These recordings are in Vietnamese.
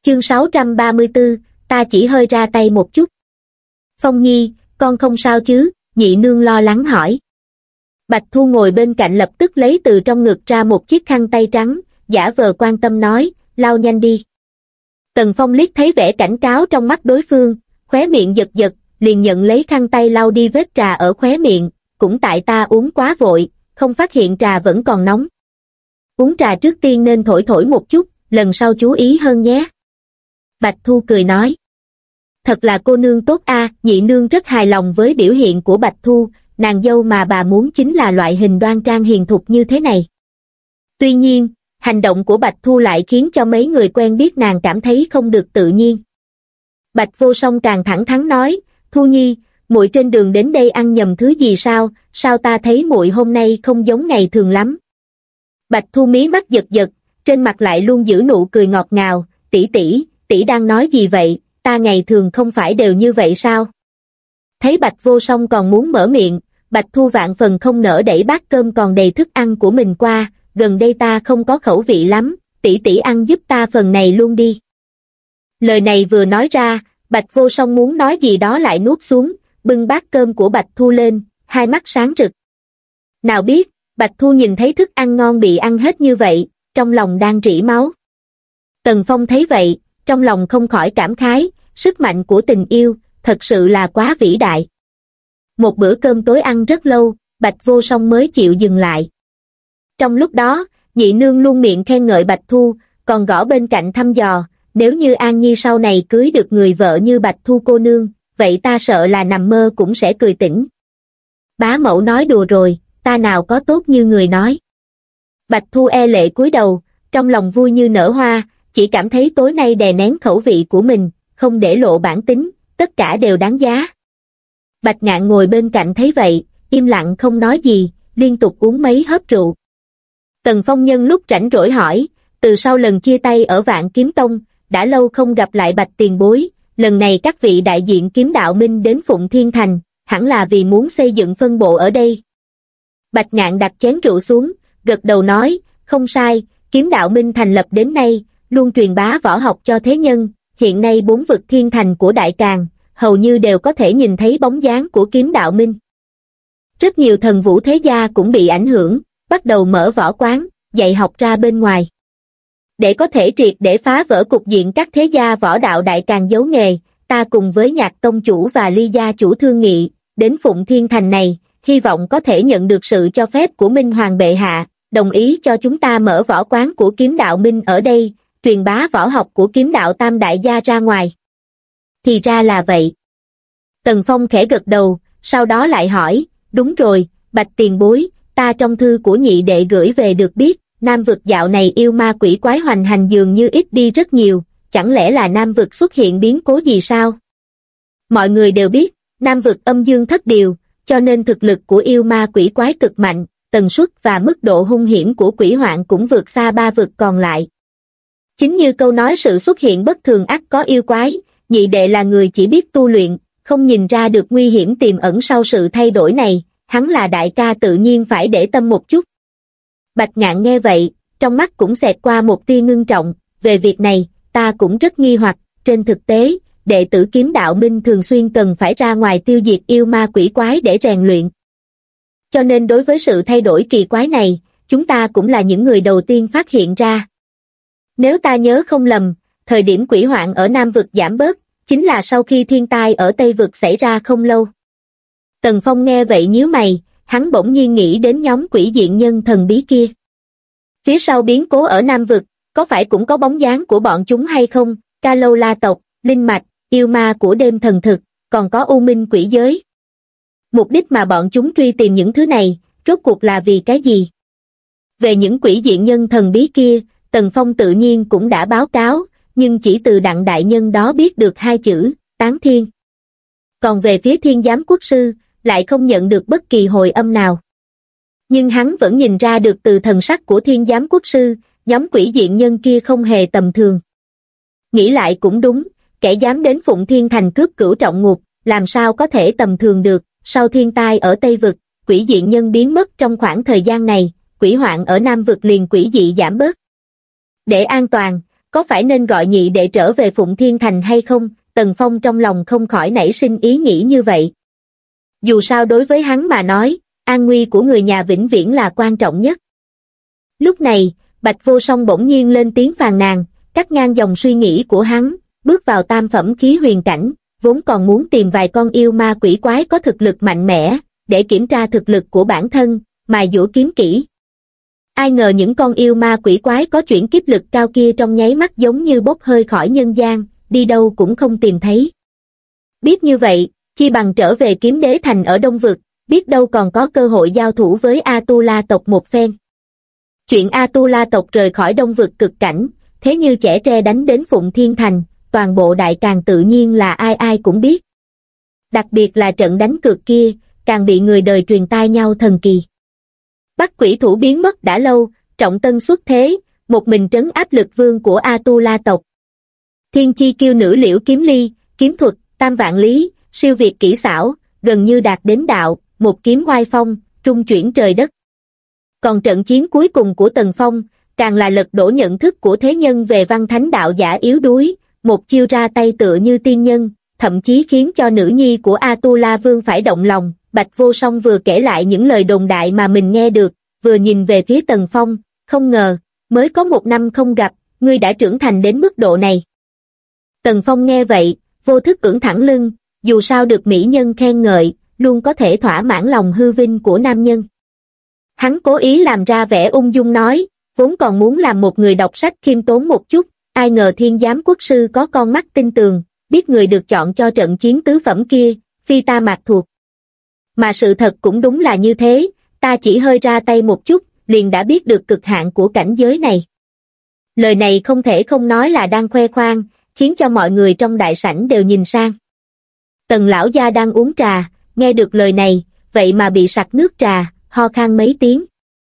Chương 634, ta chỉ hơi ra tay một chút. Phong Nhi, con không sao chứ? Nhị nương lo lắng hỏi. Bạch Thu ngồi bên cạnh lập tức lấy từ trong ngực ra một chiếc khăn tay trắng, giả vờ quan tâm nói, lau nhanh đi. Tần Phong liếc thấy vẻ cảnh cáo trong mắt đối phương, khóe miệng giật giật, liền nhận lấy khăn tay lau đi vết trà ở khóe miệng, cũng tại ta uống quá vội, không phát hiện trà vẫn còn nóng. Uống trà trước tiên nên thổi thổi một chút, lần sau chú ý hơn nhé. Bạch Thu cười nói. Thật là cô nương tốt a. Nhị nương rất hài lòng với biểu hiện của Bạch Thu, nàng dâu mà bà muốn chính là loại hình đoan trang hiền thục như thế này. Tuy nhiên, hành động của Bạch Thu lại khiến cho mấy người quen biết nàng cảm thấy không được tự nhiên. Bạch Vô Song càng thẳng thắn nói, Thu Nhi, muội trên đường đến đây ăn nhầm thứ gì sao, sao ta thấy muội hôm nay không giống ngày thường lắm. Bạch Thu mí mắt giật giật, trên mặt lại luôn giữ nụ cười ngọt ngào, tỷ đang nói gì vậy, ta ngày thường không phải đều như vậy sao? Thấy Bạch Vô Song còn muốn mở miệng, Bạch Thu vạn phần không nỡ đẩy bát cơm còn đầy thức ăn của mình qua, gần đây ta không có khẩu vị lắm, tỷ ăn giúp ta phần này luôn đi. Lời này vừa nói ra, Bạch Vô Song muốn nói gì đó lại nuốt xuống, bưng bát cơm của Bạch Thu lên, hai mắt sáng rực. Nào biết, Bạch Thu nhìn thấy thức ăn ngon bị ăn hết như vậy, trong lòng đang rỉ máu. Tần Phong thấy vậy, trong lòng không khỏi cảm khái, sức mạnh của tình yêu, thật sự là quá vĩ đại. Một bữa cơm tối ăn rất lâu, Bạch Vô Song mới chịu dừng lại. Trong lúc đó, nhị nương luôn miệng khen ngợi Bạch Thu, còn gõ bên cạnh thăm dò, nếu như An Nhi sau này cưới được người vợ như Bạch Thu cô nương, vậy ta sợ là nằm mơ cũng sẽ cười tỉnh. Bá mẫu nói đùa rồi, ta nào có tốt như người nói. Bạch Thu e lệ cúi đầu, trong lòng vui như nở hoa, chỉ cảm thấy tối nay đè nén khẩu vị của mình, không để lộ bản tính, tất cả đều đáng giá. Bạch Ngạn ngồi bên cạnh thấy vậy, im lặng không nói gì, liên tục uống mấy hớp rượu. Tần Phong nhân lúc rảnh rỗi hỏi, từ sau lần chia tay ở Vạn Kiếm Tông, đã lâu không gặp lại Bạch tiền bối, lần này các vị đại diện Kiếm Đạo Minh đến Phụng Thiên Thành, hẳn là vì muốn xây dựng phân bộ ở đây. Bạch Ngạn đặt chén rượu xuống, gật đầu nói, không sai, Kiếm Đạo Minh thành lập đến nay, luôn truyền bá võ học cho thế nhân, hiện nay 4 vực thiên thành của Đại Càn, hầu như đều có thể nhìn thấy bóng dáng của Kiếm Đạo Minh. Rất nhiều thần vũ thế gia cũng bị ảnh hưởng, bắt đầu mở võ quán, dạy học ra bên ngoài. Để có thể triệt để phá vỡ cục diện các thế gia võ đạo Đại Càn giấu nghề, ta cùng với Nhạc tông chủ và Ly gia chủ thương nghị, đến Phụng Thiên Thành này, hy vọng có thể nhận được sự cho phép của Minh Hoàng bệ hạ, đồng ý cho chúng ta mở võ quán của Kiếm Đạo Minh ở đây, truyền bá võ học của Kiếm Đạo Tam đại gia ra ngoài. Thì ra là vậy. Tần Phong khẽ gật đầu, sau đó lại hỏi, đúng rồi, Bạch tiền bối, ta trong thư của nhị đệ gửi về được biết, Nam vực dạo này yêu ma quỷ quái hoành hành dường như ít đi rất nhiều, chẳng lẽ là Nam vực xuất hiện biến cố gì sao? Mọi người đều biết, Nam vực âm dương thất điều, cho nên thực lực của yêu ma quỷ quái cực mạnh, tần suất và mức độ hung hiểm của quỷ hoạn cũng vượt xa 3 vực còn lại. Chính như câu nói sự xuất hiện bất thường ắt có yêu quái, nhị đệ là người chỉ biết tu luyện, không nhìn ra được nguy hiểm tiềm ẩn sau sự thay đổi này, hắn là đại ca tự nhiên phải để tâm một chút. Bạch Ngạn nghe vậy, trong mắt cũng xẹt qua một tia ngưng trọng, về việc này, ta cũng rất nghi hoặc, trên thực tế, đệ tử Kiếm Đạo Minh thường xuyên cần phải ra ngoài tiêu diệt yêu ma quỷ quái để rèn luyện. Cho nên đối với sự thay đổi kỳ quái này, chúng ta cũng là những người đầu tiên phát hiện ra. Nếu ta nhớ không lầm, thời điểm quỷ hoạn ở Nam vực giảm bớt, chính là sau khi thiên tai ở Tây vực xảy ra không lâu. Tần Phong nghe vậy nhíu mày, hắn bỗng nhiên nghĩ đến nhóm quỷ diện nhân thần bí kia. Phía sau biến cố ở Nam vực, có phải cũng có bóng dáng của bọn chúng hay không? Ca Lâu La tộc, linh mạch, yêu ma của đêm thần thực, còn có u minh quỷ giới. Mục đích mà bọn chúng truy tìm những thứ này, rốt cuộc là vì cái gì? Về những quỷ diện nhân thần bí kia, Tần Phong tự nhiên cũng đã báo cáo, nhưng chỉ từ Đặng đại nhân đó biết được 2 chữ, Tán Thiên. Còn về phía Thiên Giám Quốc sư, lại không nhận được bất kỳ hồi âm nào. Nhưng hắn vẫn nhìn ra được từ thần sắc của Thiên Giám Quốc sư, nhóm quỷ diện nhân kia không hề tầm thường. Nghĩ lại cũng đúng, kẻ dám đến Phụng Thiên Thành cướp Cửu Trọng Ngục, làm sao có thể tầm thường được, sau thiên tai ở Tây Vực, quỷ diện nhân biến mất trong khoảng thời gian này, quỷ hoạn ở Nam Vực liền quỷ dị giảm bớt. Để an toàn, có phải nên gọi nhị đệ trở về Phụng Thiên Thành hay không? Tần Phong trong lòng không khỏi nảy sinh ý nghĩ như vậy. Dù sao đối với hắn mà nói, an nguy của người nhà vĩnh viễn là quan trọng nhất. Lúc này, Bạch Vô Song bỗng nhiên lên tiếng phàn nàn, cắt ngang dòng suy nghĩ của hắn, bước vào tam phẩm khí huyền cảnh, vốn còn muốn tìm vài con yêu ma quỷ quái có thực lực mạnh mẽ, để kiểm tra thực lực của bản thân, mài dũa kiếm kỹ. Ai ngờ những con yêu ma quỷ quái có chuyển kiếp lực cao kia trong nháy mắt giống như bốc hơi khỏi nhân gian, đi đâu cũng không tìm thấy. Biết như vậy, chi bằng trở về Kiếm Đế Thành ở Đông Vực, biết đâu còn có cơ hội giao thủ với A-tu-la tộc một phen. Chuyện A-tu-la tộc rời khỏi Đông Vực cực cảnh, thế như chẻ tre đánh đến Phụng Thiên Thành, toàn bộ Đại Càn tự nhiên là ai ai cũng biết. Đặc biệt là trận đánh cược kia, càng bị người đời truyền tai nhau thần kỳ. Bắt quỷ thủ biến mất đã lâu, Trọng Tân xuất thế, một mình trấn áp lực vương của A-tu-la tộc. Thiên chi kiêu nữ Liễu Kiếm Ly, kiếm thuật, tam vạn lý, siêu việt kỹ xảo, gần như đạt đến đạo, một kiếm oai phong, trung chuyển trời đất. Còn trận chiến cuối cùng của Tần Phong, càng là lật đổ nhận thức của thế nhân về văn thánh đạo giả yếu đuối, một chiêu ra tay tựa như tiên nhân, thậm chí khiến cho nữ nhi của A-tu-la Vương phải động lòng. Bạch Vô Song vừa kể lại những lời đồn đại mà mình nghe được, vừa nhìn về phía Tần Phong, không ngờ, mới có 1 năm không gặp, ngươi đã trưởng thành đến mức độ này. Tần Phong nghe vậy, vô thức ưỡn thẳng lưng, dù sao được mỹ nhân khen ngợi, luôn có thể thỏa mãn lòng hư vinh của nam nhân. Hắn cố ý làm ra vẻ ung dung nói, vốn còn muốn làm một người đọc sách khiêm tốn một chút, ai ngờ Thiên Giám Quốc sư có con mắt tinh tường, biết người được chọn cho trận chiến tứ phẩm kia, phi ta mạc thuộc. Mà sự thật cũng đúng là như thế, ta chỉ hơi ra tay một chút, liền đã biết được cực hạn của cảnh giới này. Lời này không thể không nói là đang khoe khoang, khiến cho mọi người trong đại sảnh đều nhìn sang. Tần lão gia đang uống trà, nghe được lời này, vậy mà bị sặc nước trà, ho khan mấy tiếng.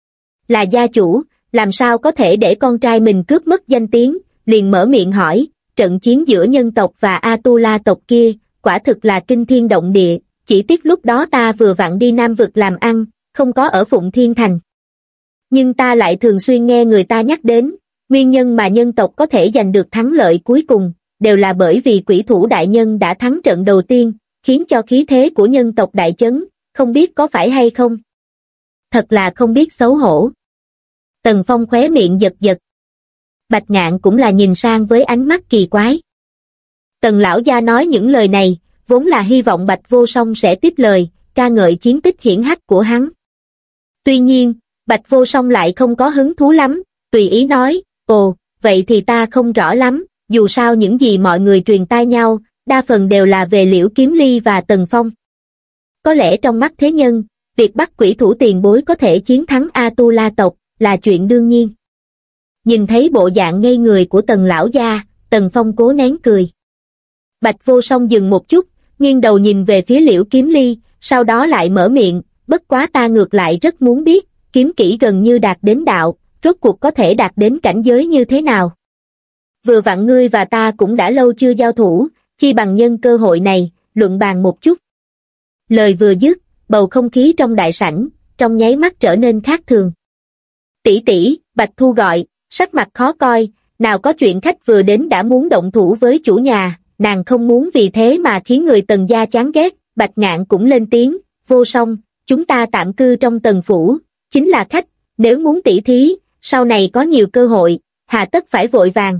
Là gia chủ, làm sao có thể để con trai mình cướp mất danh tiếng, liền mở miệng hỏi, trận chiến giữa nhân tộc và A-tu-la tộc kia, quả thực là kinh thiên động địa, chỉ tiếc lúc đó ta vừa vặn đi Nam Vực làm ăn, không có ở Phụng Thiên Thành. Nhưng ta lại thường xuyên nghe người ta nhắc đến, nguyên nhân mà nhân tộc có thể giành được thắng lợi cuối cùng, đều là bởi vì quỷ thủ đại nhân đã thắng trận đầu tiên, khiến cho khí thế của nhân tộc đại chấn, không biết có phải hay không? Thật là không biết xấu hổ. Tần Phong khóe miệng giật giật. Bạch Ngạn cũng là nhìn sang với ánh mắt kỳ quái. Tần lão gia nói những lời này, vốn là hy vọng Bạch Vô Song sẽ tiếp lời, ca ngợi chiến tích hiển hách của hắn. Tuy nhiên, Bạch Vô Song lại không có hứng thú lắm, tùy ý nói, ồ, vậy thì ta không rõ lắm, dù sao những gì mọi người truyền tai nhau, đa phần đều là về Liễu Kiếm Ly và Tần Phong. Có lẽ trong mắt thế nhân, việc bắt quỷ thủ tiền bối có thể chiến thắng A-tu-la tộc, là chuyện đương nhiên. Nhìn thấy bộ dạng ngây người của Tần lão gia, Tần Phong cố nén cười. Bạch Vô Song dừng một chút, nghiêng đầu nhìn về phía Liễu Kiếm Ly, sau đó lại mở miệng, bất quá ta ngược lại rất muốn biết, kiếm kỹ gần như đạt đến đạo, rốt cuộc có thể đạt đến cảnh giới như thế nào. Vừa vặn ngươi và ta cũng đã lâu chưa giao thủ, chi bằng nhân cơ hội này, luận bàn một chút. Lời vừa dứt, bầu không khí trong đại sảnh, trong nháy mắt trở nên khác thường. Tỷ tỷ, Bạch Thu gọi, sắc mặt khó coi, nào có chuyện khách vừa đến đã muốn động thủ với chủ nhà, nàng không muốn vì thế mà khiến người Tần gia chán ghét. Bạch Ngạn cũng lên tiếng, Vô Song, chúng ta tạm cư trong Tần phủ, chính là khách, nếu muốn tỉ thí, sau này có nhiều cơ hội, hà tất phải vội vàng.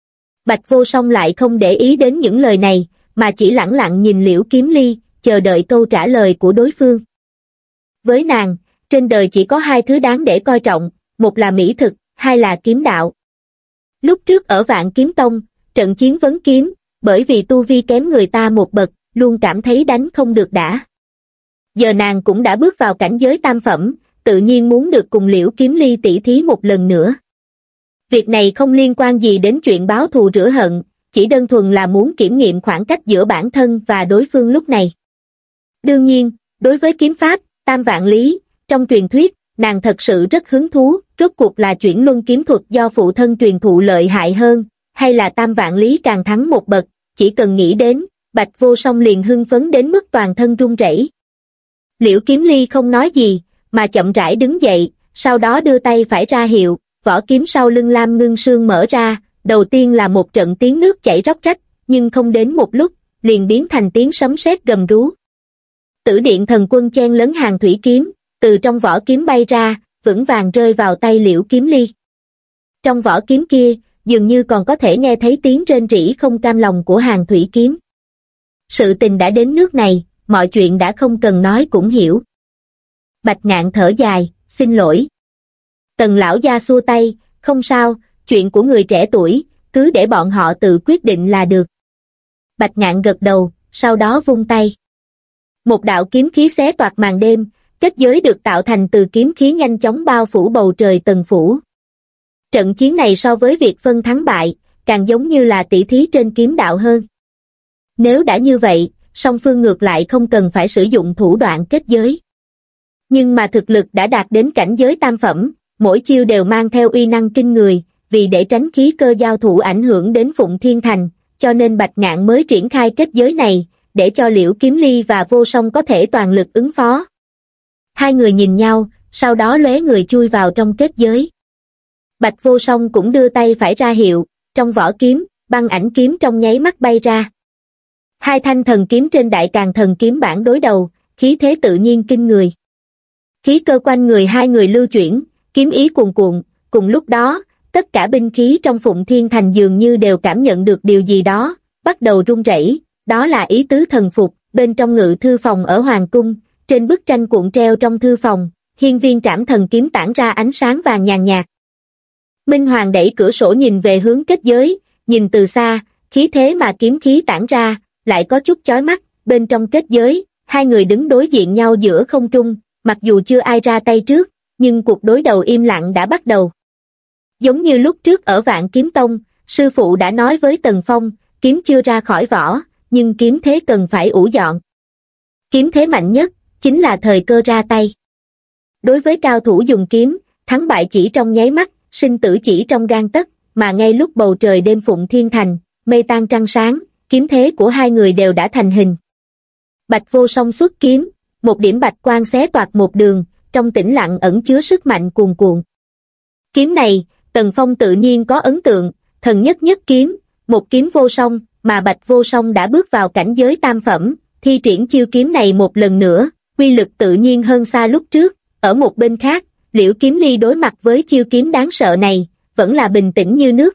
Bạch Vô Song lại không để ý đến những lời này, mà chỉ lẳng lặng nhìn Liễu Kiếm Ly, chờ đợi câu trả lời của đối phương. Với nàng, trên đời chỉ có 2 thứ đáng để coi trọng, một là mỹ thực, 2 là kiếm đạo. Lúc trước ở Vạn Kiếm Tông, trận chiến vấn kiếm, bởi vì tu vi kém người ta một bậc, luôn cảm thấy đánh không được đã. Giờ nàng cũng đã bước vào cảnh giới tam phẩm, tự nhiên muốn được cùng Liễu Kiếm Ly tỉ thí một lần nữa. Việc này không liên quan gì đến chuyện báo thù rửa hận, chỉ đơn thuần là muốn kiểm nghiệm khoảng cách giữa bản thân và đối phương lúc này. Đương nhiên, đối với kiếm pháp, tam vạn lý, trong truyền thuyết, nàng thật sự rất hứng thú, rốt cuộc là chuyển luân kiếm thuật do phụ thân truyền thụ lợi hại hơn, hay là tam vạn lý càng thắng một bậc, chỉ cần nghĩ đến, Bạch Vô Song liền hưng phấn đến mức toàn thân run rẩy. Liễu Kiếm Ly không nói gì, mà chậm rãi đứng dậy, sau đó đưa tay phải ra hiệu, vỏ kiếm sau lưng Lam Ngưng Sương mở ra, đầu tiên là một trận tiếng nước chảy róc rách, nhưng không đến một lúc, liền biến thành tiếng sấm sét gầm rú. Tử Điện Thần Quân chen lấn hàng thủy kiếm, từ trong vỏ kiếm bay ra, vững vàng rơi vào tay Liễu Kiếm Ly. Trong vỏ kiếm kia, dường như còn có thể nghe thấy tiếng rên rỉ không cam lòng của hàng thủy kiếm. Sự tình đã đến nước này, mọi chuyện đã không cần nói cũng hiểu. Bạch Ngạn thở dài, xin lỗi. Tần lão gia xua tay, không sao, chuyện của người trẻ tuổi, cứ để bọn họ tự quyết định là được. Bạch Ngạn gật đầu, sau đó vung tay. Một đạo kiếm khí xé toạc màn đêm, kết giới được tạo thành từ kiếm khí nhanh chóng bao phủ bầu trời Tần phủ. Trận chiến này so với việc phân thắng bại, càng giống như là tỷ thí trên kiếm đạo hơn. Nếu đã như vậy, song phương ngược lại không cần phải sử dụng thủ đoạn kết giới. Nhưng mà thực lực đã đạt đến cảnh giới tam phẩm, mỗi chiêu đều mang theo uy năng kinh người, vì để tránh khí cơ giao thủ ảnh hưởng đến Phụng Thiên Thành, cho nên Bạch Ngạn mới triển khai kết giới này, để cho Liễu Kiếm Ly và Vô Song có thể toàn lực ứng phó. Hai người nhìn nhau, sau đó lóe người chui vào trong kết giới. Bạch Vô Song cũng đưa tay phải ra hiệu, trong vỏ kiếm, băng ảnh kiếm trong nháy mắt bay ra. Hai thanh thần kiếm trên Đại Càn Thần Kiếm bản đối đầu, khí thế tự nhiên kinh người. Khí cơ quanh người hai người lưu chuyển, kiếm ý cuồn cuộn, cùng lúc đó, tất cả binh khí trong Phụng Thiên Thành dường như đều cảm nhận được điều gì đó, bắt đầu rung rẩy, đó là ý tứ thần phục. Bên trong ngự thư phòng ở Hoàng Cung, trên bức tranh cuộn treo trong thư phòng, Hiên Viên Trảm Thần Kiếm tản ra ánh sáng vàng nhàn nhạt. Minh Hoàng đẩy cửa sổ nhìn về hướng kết giới, nhìn từ xa, khí thế mà kiếm khí tản ra, lại có chút chói mắt. Bên trong kết giới, hai người đứng đối diện nhau giữa không trung, mặc dù chưa ai ra tay trước, nhưng cuộc đối đầu im lặng đã bắt đầu. Giống như lúc trước ở Vạn Kiếm Tông, sư phụ đã nói với Tần Phong, kiếm chưa ra khỏi vỏ, nhưng kiếm thế cần phải ủ dọn. Kiếm thế mạnh nhất, chính là thời cơ ra tay. Đối với cao thủ dùng kiếm, thắng bại chỉ trong nháy mắt, sinh tử chỉ trong gang tấc, mà ngay lúc bầu trời đêm Phụng Thiên Thành, mây tan trăng sáng, kiếm thế của hai người đều đã thành hình. Bạch Vô Song xuất kiếm, một điểm bạch quang xé toạc một đường, trong tĩnh lặng ẩn chứa sức mạnh cuồn cuộn. Kiếm này, Tần Phong tự nhiên có ấn tượng, thần nhất nhất kiếm, một kiếm vô song, mà Bạch Vô Song đã bước vào cảnh giới tam phẩm, thi triển chiêu kiếm này một lần nữa, uy lực tự nhiên hơn xa lúc trước. Ở một bên khác, Liễu Kiếm Ly đối mặt với chiêu kiếm đáng sợ này, vẫn là bình tĩnh như nước.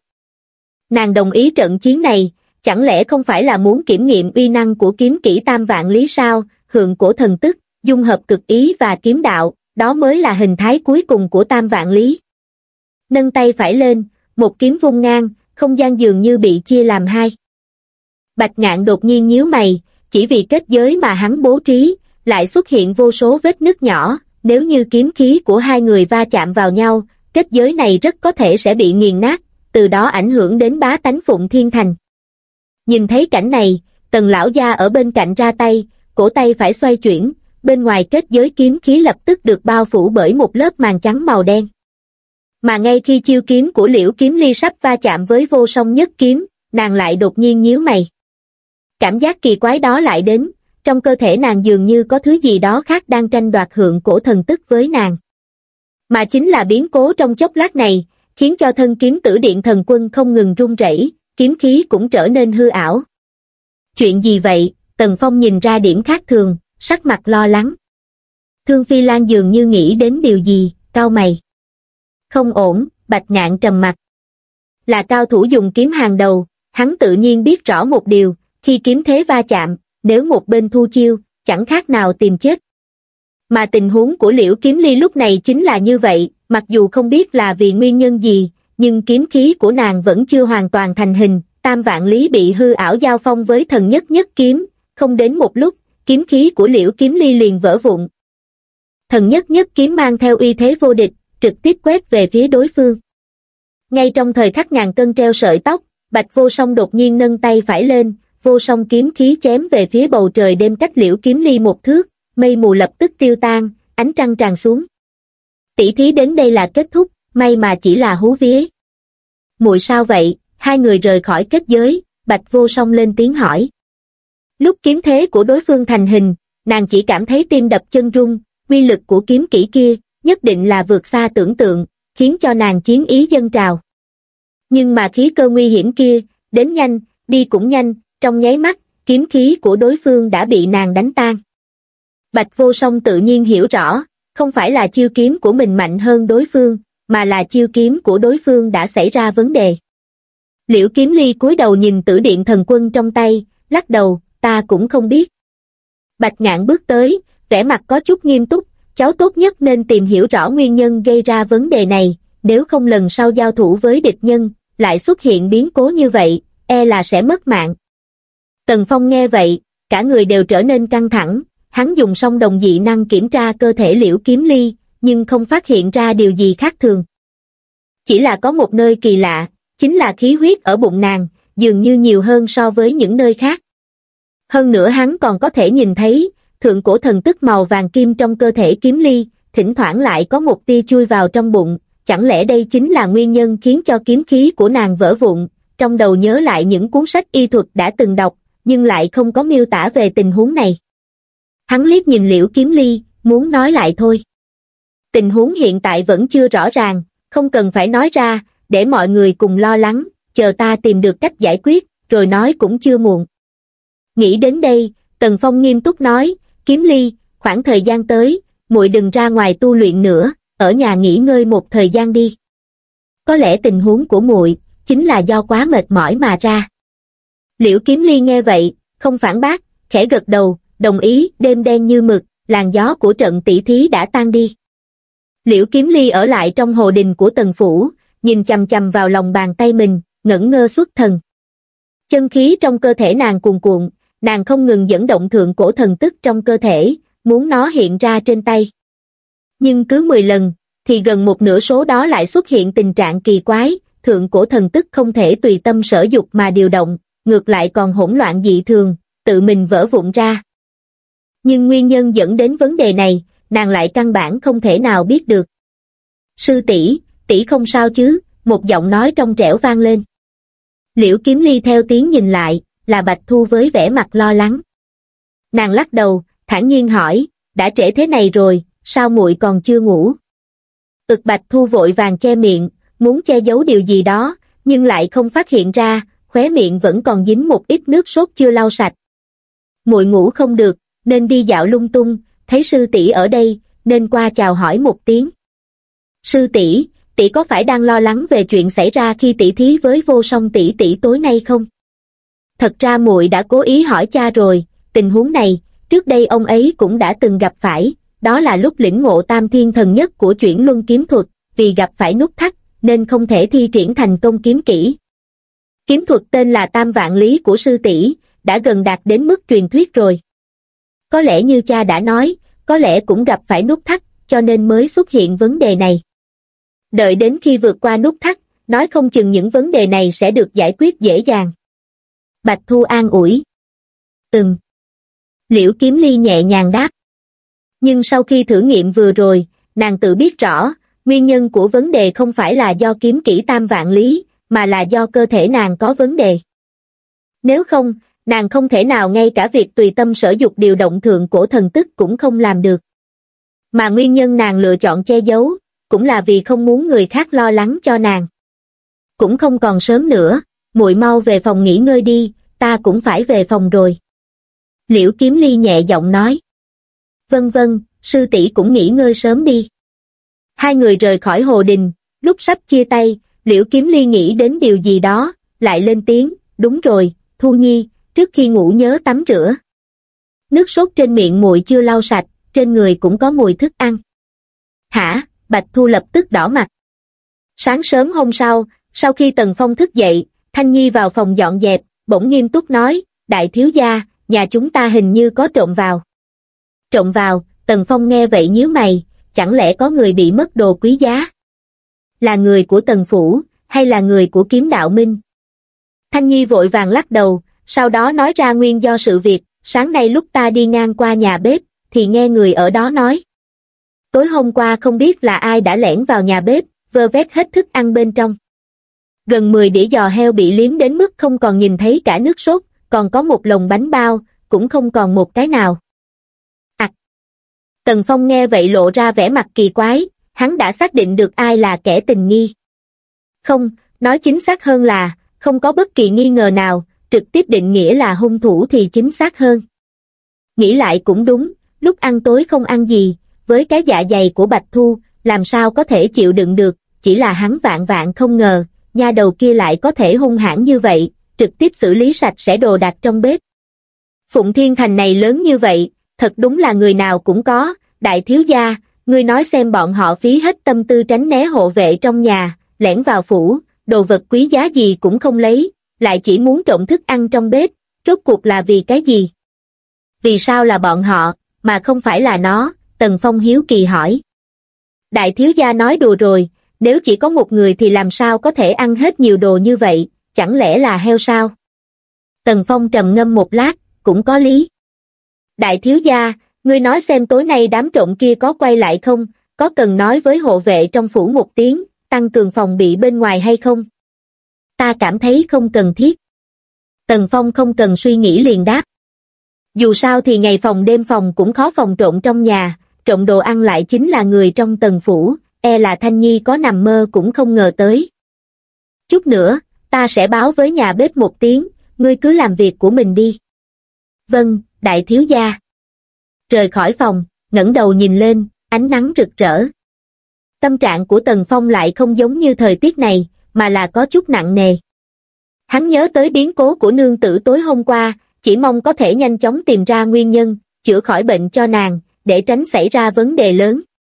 Nàng đồng ý trận chiến này, chẳng lẽ không phải là muốn kiểm nghiệm uy năng của kiếm kỹ Tam Vạn Lý sao? Hượng cổ thần tức, dung hợp cực ý và kiếm đạo, đó mới là hình thái cuối cùng của Tam Vạn Lý. Nâng tay phải lên, một kiếm vung ngang, không gian dường như bị chia làm hai. Bạch Ngạn đột nhiên nhíu mày, chỉ vì kết giới mà hắn bố trí, lại xuất hiện vô số vết nứt nhỏ, nếu như kiếm khí của hai người va chạm vào nhau, kết giới này rất có thể sẽ bị nghiền nát, từ đó ảnh hưởng đến bá tánh Phụng Thiên Thành. Nhìn thấy cảnh này, Tần lão gia ở bên cạnh ra tay, cổ tay phải xoay chuyển, bên ngoài kết giới kiếm khí lập tức được bao phủ bởi một lớp màn trắng màu đen. Mà ngay khi chiêu kiếm của Liễu Kiếm Ly sắp va chạm với Vô Song nhất kiếm, nàng lại đột nhiên nhíu mày. Cảm giác kỳ quái đó lại đến, trong cơ thể nàng dường như có thứ gì đó khác đang tranh đoạt hượng cổ thần tức với nàng. Mà chính là biến cố trong chốc lát này, khiến cho thân kiếm Tử Điện Thần Quân không ngừng rung rẩy, kiếm khí cũng trở nên hư ảo. Chuyện gì vậy? Tần Phong nhìn ra điểm khác thường, sắc mặt lo lắng. Thương Phi Lan dường như nghĩ đến điều gì, cau mày. Không ổn, Bạch Ngạn trầm mặt. Là cao thủ dùng kiếm hàng đầu, hắn tự nhiên biết rõ một điều, khi kiếm thế va chạm, nếu một bên thu chiêu, chẳng khác nào tìm chết. Mà tình huống của Liễu Kiếm Ly lúc này chính là như vậy, mặc dù không biết là vì nguyên nhân gì, nhưng kiếm khí của nàng vẫn chưa hoàn toàn thành hình, Tam Vạn Lý bị hư ảo giao phong với thần nhất nhất kiếm, không đến một lúc, kiếm khí của Liễu Kiếm Ly liền vỡ vụn. Thần nhất nhất kiếm mang theo uy thế vô địch, trực tiếp quét về phía đối phương. Ngay trong thời khắc ngàn cân treo sợi tóc, Bạch Vô Song đột nhiên nâng tay phải lên, vô song kiếm khí chém về phía bầu trời đêm cách Liễu Kiếm Ly một thước, mây mù lập tức tiêu tan, ánh trăng tràn xuống. Tỷ thí đến đây là kết thúc, may mà chỉ là hú vía. Muội sao vậy? Hai người rời khỏi kết giới, Bạch Vô Song lên tiếng hỏi. Lúc kiếm thế của đối phương thành hình, nàng chỉ cảm thấy tim đập chân rung, uy lực của kiếm kỹ kia nhất định là vượt xa tưởng tượng, khiến cho nàng chiến ý dâng trào. Nhưng mà khí cơ nguy hiểm kia, đến nhanh, đi cũng nhanh, trong nháy mắt, kiếm khí của đối phương đã bị nàng đánh tan. Bạch Vô Song tự nhiên hiểu rõ, không phải là chiêu kiếm của mình mạnh hơn đối phương, mà là chiêu kiếm của đối phương đã xảy ra vấn đề. Liễu Kiếm Ly cúi đầu nhìn Tử Điện Thần Quân trong tay, lắc đầu, ta cũng không biết. Bạch Ngạn bước tới, vẻ mặt có chút nghiêm túc, cháu tốt nhất nên tìm hiểu rõ nguyên nhân gây ra vấn đề này, nếu không lần sau giao thủ với địch nhân, lại xuất hiện biến cố như vậy, e là sẽ mất mạng. Tần Phong nghe vậy, cả người đều trở nên căng thẳng, hắn dùng song đồng dị năng kiểm tra cơ thể Liễu Kiếm Ly, nhưng không phát hiện ra điều gì khác thường. Chỉ là có một nơi kỳ lạ, chính là khí huyết ở bụng nàng, dường như nhiều hơn so với những nơi khác. Hơn nữa hắn còn có thể nhìn thấy, thượng cổ thần tức màu vàng kim trong cơ thể Kiếm Ly, thỉnh thoảng lại có một tia chui vào trong bụng, chẳng lẽ đây chính là nguyên nhân khiến cho kiếm khí của nàng vỡ vụn, trong đầu nhớ lại những cuốn sách y thuật đã từng đọc, nhưng lại không có miêu tả về tình huống này. Hắn liếc nhìn Liễu Kiếm Ly, muốn nói lại thôi. Tình huống hiện tại vẫn chưa rõ ràng, không cần phải nói ra, để mọi người cùng lo lắng, chờ ta tìm được cách giải quyết, rồi nói cũng chưa muộn. Nghĩ đến đây, Tần Phong nghiêm túc nói, Kiếm Ly, khoảng thời gian tới, muội đừng ra ngoài tu luyện nữa, ở nhà nghỉ ngơi một thời gian đi. Có lẽ tình huống của muội chính là do quá mệt mỏi mà ra. Liễu Kiếm Ly nghe vậy, không phản bác, khẽ gật đầu, đồng ý. Đêm đen như mực, làn gió của trận tỷ thí đã tan đi. Liễu Kiếm Ly ở lại trong hồ đình của Tần phủ, nhìn chằm chằm vào lòng bàn tay mình, ngẩn ngơ xuất thần. Chân khí trong cơ thể nàng cuồn cuộn, nàng không ngừng dẫn động thượng cổ thần tức trong cơ thể, muốn nó hiện ra trên tay. Nhưng cứ 10 lần, thì gần một nửa số đó lại xuất hiện tình trạng kỳ quái, thượng cổ thần tức không thể tùy tâm sở dục mà điều động, ngược lại còn hỗn loạn dị thường, tự mình vỡ vụn ra. Nhưng nguyên nhân dẫn đến vấn đề này, nàng lại căn bản không thể nào biết được. Sư tỷ, tỷ không sao chứ? Một giọng nói trong trẻo vang lên. Liễu Kiếm Ly theo tiếng nhìn lại, là Bạch Thu với vẻ mặt lo lắng. Nàng lắc đầu, thản nhiên hỏi, đã trễ thế này rồi, sao muội còn chưa ngủ? Bạch Thu vội vàng che miệng, muốn che giấu điều gì đó, nhưng lại không phát hiện ra, khóe miệng vẫn còn dính một ít nước sốt chưa lau sạch. Muội ngủ không được, nên đi dạo lung tung, thấy sư tỷ ở đây, nên qua chào hỏi một tiếng. Sư tỷ, tỷ có phải đang lo lắng về chuyện xảy ra khi tỷ thí với Vô Song tỷ tỷ tối nay không? Thật ra muội đã cố ý hỏi cha rồi, tình huống này, trước đây ông ấy cũng đã từng gặp phải, đó là lúc lĩnh ngộ tam thiên thần nhất của chuyển luân kiếm thuật, vì gặp phải nút thắt, nên không thể thi triển thành công kiếm kỹ. Kiếm thuật tên là Tam Vạn Lý của sư tỷ, đã gần đạt đến mức truyền thuyết rồi. Có lẽ như cha đã nói, có lẽ cũng gặp phải nút thắt, cho nên mới xuất hiện vấn đề này. Đợi đến khi vượt qua nút thắt, nói không chừng những vấn đề này sẽ được giải quyết dễ dàng. Bạch Thu an ủi. Liễu Kiếm Ly nhẹ nhàng đáp. Nhưng sau khi thử nghiệm vừa rồi, nàng tự biết rõ, nguyên nhân của vấn đề không phải là do kiếm kỹ Tam Vạn Lý, mà là do cơ thể nàng có vấn đề. Nếu không, nàng không thể nào ngay cả việc tùy tâm sở dục điều động thượng cổ thần tức cũng không làm được. Mà nguyên nhân nàng lựa chọn che giấu, cũng là vì không muốn người khác lo lắng cho nàng. Cũng không còn sớm nữa, muội mau về phòng nghỉ ngơi đi, ta cũng phải về phòng rồi. Liễu Kiếm Ly nhẹ giọng nói. Vâng vâng, sư tỷ cũng nghỉ ngơi sớm đi. Hai người rời khỏi hồ đình, lúc sắp chia tay, Liễu Kiếm Ly nghĩ đến điều gì đó, lại lên tiếng, đúng rồi, Thu Nhi, trước khi ngủ nhớ tắm rửa. Nước sốt trên miệng muội chưa lau sạch, trên người cũng có mùi thức ăn. Hả? Bạch Thu lập tức đỏ mặt. Sáng sớm hôm sau khi Tần Phong thức dậy, Thanh Nhi vào phòng dọn dẹp, bỗng nghiêm túc nói, đại thiếu gia, nhà chúng ta hình như có trộm vào. Trộm vào? Tần Phong nghe vậy nhíu mày, chẳng lẽ có người bị mất đồ quý giá? Là người của Tần Phủ, hay là người của Kiếm Đạo Minh? Thanh Nhi vội vàng lắc đầu, sau đó nói ra nguyên do sự việc, sáng nay lúc ta đi ngang qua nhà bếp, thì nghe người ở đó nói. Tối hôm qua không biết là ai đã lẻn vào nhà bếp, vơ vét hết thức ăn bên trong. Gần 10 đĩa giò heo bị liếm đến mức không còn nhìn thấy cả nước sốt, còn có một lồng bánh bao, cũng không còn một cái nào. Tần Phong nghe vậy lộ ra vẻ mặt kỳ quái, hắn đã xác định được ai là kẻ tình nghi. Không, Nói chính xác hơn là, không có bất kỳ nghi ngờ nào, trực tiếp định nghĩa là hung thủ thì chính xác hơn. Nghĩ lại cũng đúng, lúc ăn tối không ăn gì, với cái dạ dày của Bạch Thu, làm sao có thể chịu đựng được, chỉ là hắn vạn vạn không ngờ, nha đầu kia lại có thể hung hãn như vậy, trực tiếp xử lý sạch sẽ đồ đạc trong bếp. Phụng Thiên Thành này lớn như vậy, thật đúng là người nào cũng có, đại thiếu gia, ngươi nói xem bọn họ phí hết tâm tư tránh né hộ vệ trong nhà, lẻn vào phủ, đồ vật quý giá gì cũng không lấy, lại chỉ muốn trộm thức ăn trong bếp, rốt cuộc là vì cái gì? Vì sao là bọn họ, mà không phải là nó? Tần Phong hiếu kỳ hỏi. Đại thiếu gia nói đùa rồi, nếu chỉ có một người thì làm sao có thể ăn hết nhiều đồ như vậy, chẳng lẽ là heo sao? Tần Phong trầm ngâm một lát, cũng có lý. Đại thiếu gia, ngươi nói xem tối nay đám trộm kia có quay lại không, có cần nói với hộ vệ trong phủ một tiếng, tăng cường phòng bị bên ngoài hay không? Ta cảm thấy không cần thiết. Tần Phong không cần suy nghĩ liền đáp. Dù sao thì ngày phòng đêm phòng cũng khó phòng trộm trong nhà, trộm đồ ăn lại chính là người trong Tần phủ, e là Thanh Nhi có nằm mơ cũng không ngờ tới. Chút nữa, ta sẽ báo với nhà bếp một tiếng, ngươi cứ làm việc của mình đi. Vâng, đại thiếu gia. Rời khỏi phòng, ngẩng đầu nhìn lên, ánh nắng rực rỡ. Tâm trạng của Tần Phong lại không giống như thời tiết này, mà là có chút nặng nề. Hắn nhớ tới biến cố của nương tử tối hôm qua, chỉ mong có thể nhanh chóng tìm ra nguyên nhân, chữa khỏi bệnh cho nàng, để tránh xảy ra vấn đề lớn.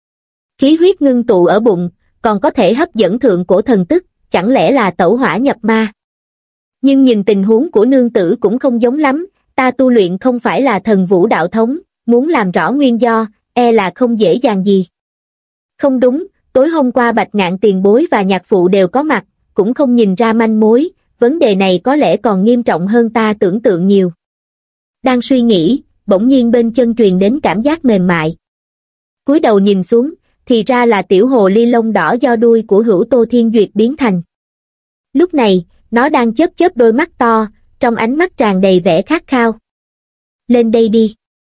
Khí huyết ngưng tụ ở bụng, còn có thể hấp dẫn thượng cổ thần tức, chẳng lẽ là tẩu hỏa nhập ma? Nhưng nhìn tình huống của nương tử cũng không giống lắm, ta tu luyện không phải là thần vũ đạo thống, muốn làm rõ nguyên do, e là không dễ dàng gì. Không đúng, tối hôm qua Bạch Ngạn tiền bối và nhạc phụ đều có mặt, cũng không nhìn ra manh mối, vấn đề này có lẽ còn nghiêm trọng hơn ta tưởng tượng nhiều. Đang suy nghĩ, bỗng nhiên bên chân truyền đến cảm giác mềm mại. Cúi đầu nhìn xuống, thì ra là tiểu hồ ly lông đỏ do đuôi của Hữu Tô Thiên Duyệt biến thành. Lúc này, nó đang chớp chớp đôi mắt to, trong ánh mắt tràn đầy vẻ khát khao. Lên đây đi.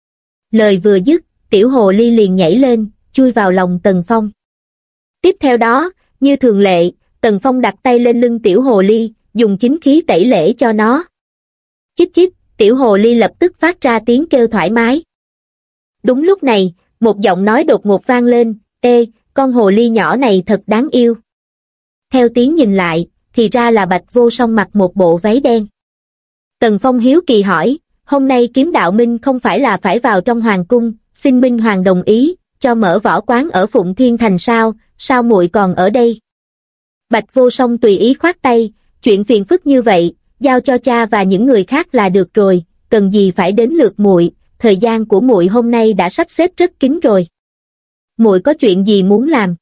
Lời vừa dứt, tiểu hồ ly liền nhảy lên, chui vào lòng Tần Phong. Tiếp theo đó, như thường lệ, Tần Phong đặt tay lên lưng tiểu hồ ly, dùng chính khí tẩy lễ cho nó. Chíp chíp, tiểu hồ ly lập tức phát ra tiếng kêu thoải mái. Đúng lúc này, một giọng nói đột ngột vang lên, ê, con hồ ly nhỏ này thật đáng yêu. Theo tiếng nhìn lại, thì ra là Bạch Vô Song mặc một bộ váy đen. Tần Phong hiếu kỳ hỏi, hôm nay Kiếm Đạo Minh không phải là phải vào trong hoàng cung, xin Minh Hoàng đồng ý, cho mở võ quán ở Phụng Thiên Thành sao, sao muội còn ở đây? Bạch Vô Song tùy ý khoát tay, chuyện phiền phức như vậy, giao cho cha và những người khác là được rồi, cần gì phải đến lượt muội, thời gian của muội hôm nay đã sắp xếp rất kín rồi. Muội có chuyện gì muốn làm?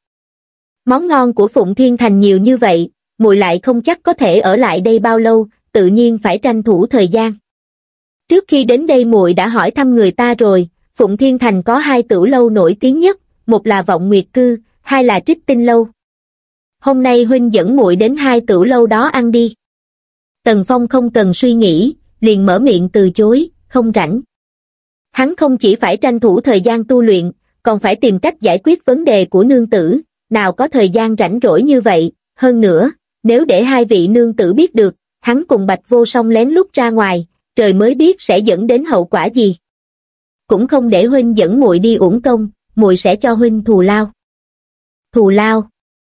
Món ngon của Phụng Thiên Thành nhiều như vậy, muội lại không chắc có thể ở lại đây bao lâu, tự nhiên phải tranh thủ thời gian. Trước khi đến đây muội đã hỏi thăm người ta rồi, Phụng Thiên Thành có 2 tửu lâu nổi tiếng nhất, một là Vọng Nguyệt Cư, 2 là Trích Tinh Lâu. Hôm nay huynh dẫn muội đến 2 tửu lâu đó ăn đi. Tần Phong không cần suy nghĩ, liền mở miệng từ chối, không rảnh. Hắn không chỉ phải tranh thủ thời gian tu luyện, còn phải tìm cách giải quyết vấn đề của nương tử, nào có thời gian rảnh rỗi như vậy, hơn nữa, nếu để 2 vị nương tử biết được, hắn cùng Bạch Vô Song lén lút ra ngoài, trời mới biết sẽ dẫn đến hậu quả gì. Cũng không để huynh dẫn muội đi uổng công, muội sẽ cho huynh thù lao. Thù lao?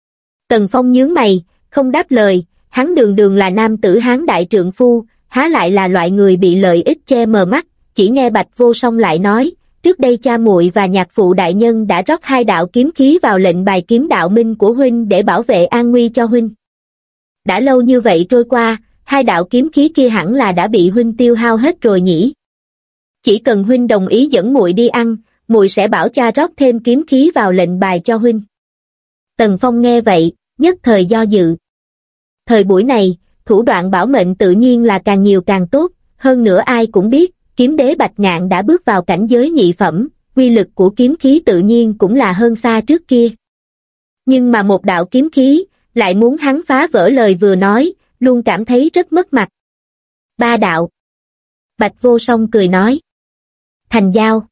Tần Phong nhướng mày, không đáp lời, hắn đường đường là nam tử hán đại trượng phu, há lại là loại người bị lợi ích che mờ mắt, chỉ nghe Bạch Vô Song lại nói, trước đây cha muội và nhạc phụ đại nhân đã rót 2 đạo kiếm khí vào lệnh bài Kiếm Đạo Minh của huynh để bảo vệ an nguy cho huynh. Đã lâu như vậy trôi qua, 2 đạo kiếm khí kia hẳn là đã bị huynh tiêu hao hết rồi nhỉ? Chỉ cần huynh đồng ý dẫn muội đi ăn, muội sẽ bảo cha rót thêm kiếm khí vào lệnh bài cho huynh. Tần Phong nghe vậy, nhất thời do dự. Thời buổi này, thủ đoạn bảo mệnh tự nhiên là càng nhiều càng tốt, hơn nữa ai cũng biết, kiếm đế Bạch Ngạn đã bước vào cảnh giới nhị phẩm, quy lực của kiếm khí tự nhiên cũng là hơn xa trước kia. Nhưng mà một đạo kiếm khí, lại muốn hắn phá vỡ lời vừa nói, luôn cảm thấy rất mất mặt. 3 đạo. Bạch Vô Song cười nói. Thành giao.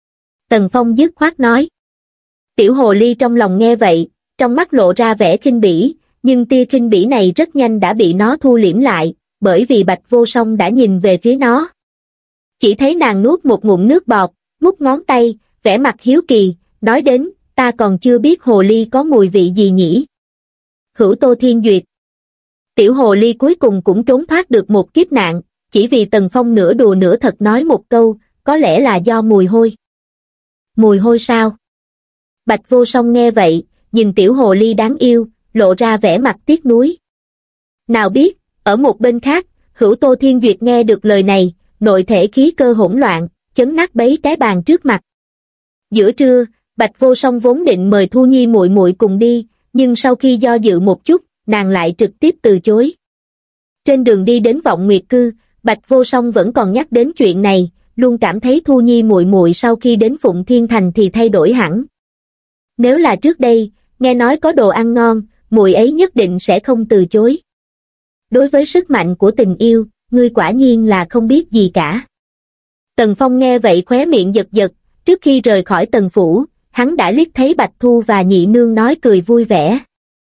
Tần Phong dứt khoát nói. Tiểu hồ ly trong lòng nghe vậy, trong mắt lộ ra vẻ khinh bỉ, nhưng tia khinh bỉ này rất nhanh đã bị nó thu liễm lại, bởi vì Bạch Vô Song đã nhìn về phía nó. Chỉ thấy nàng nuốt một ngụm nước bọt, mút ngón tay, vẻ mặt hiếu kỳ, nói đến, ta còn chưa biết hồ ly có mùi vị gì nhỉ. Hữu Tô Thiên Duyệt. Tiểu hồ ly cuối cùng cũng trốn thoát được một kiếp nạn, chỉ vì Tần Phong nửa đùa nửa thật nói một câu, có lẽ là do mùi hôi. Mùi hôi sao? Bạch Vô Song nghe vậy, nhìn tiểu hồ ly đáng yêu, lộ ra vẻ mặt tiếc nuối. Nào biết, ở một bên khác, Hữu Tô Thiên Duyệt nghe được lời này, nội thể khí cơ hỗn loạn, chấn nát bấy cái bàn trước mặt. Giữa trưa, Bạch Vô Song vốn định mời Thu Nhi muội muội cùng đi, nhưng sau khi do dự một chút, nàng lại trực tiếp từ chối. Trên đường đi đến Vọng Nguyệt Cư, Bạch Vô Song vẫn còn nhắc đến chuyện này, luôn cảm thấy Thu Nhi muội muội sau khi đến Phụng Thiên Thành thì thay đổi hẳn. Nếu là trước đây, nghe nói có đồ ăn ngon, muội ấy nhất định sẽ không từ chối. Đối với sức mạnh của tình yêu, ngươi quả nhiên là không biết gì cả. Tần Phong nghe vậy khóe miệng giật giật, trước khi rời khỏi Tần Phủ, hắn đã liếc thấy Bạch Thu và Nhị Nương nói cười vui vẻ.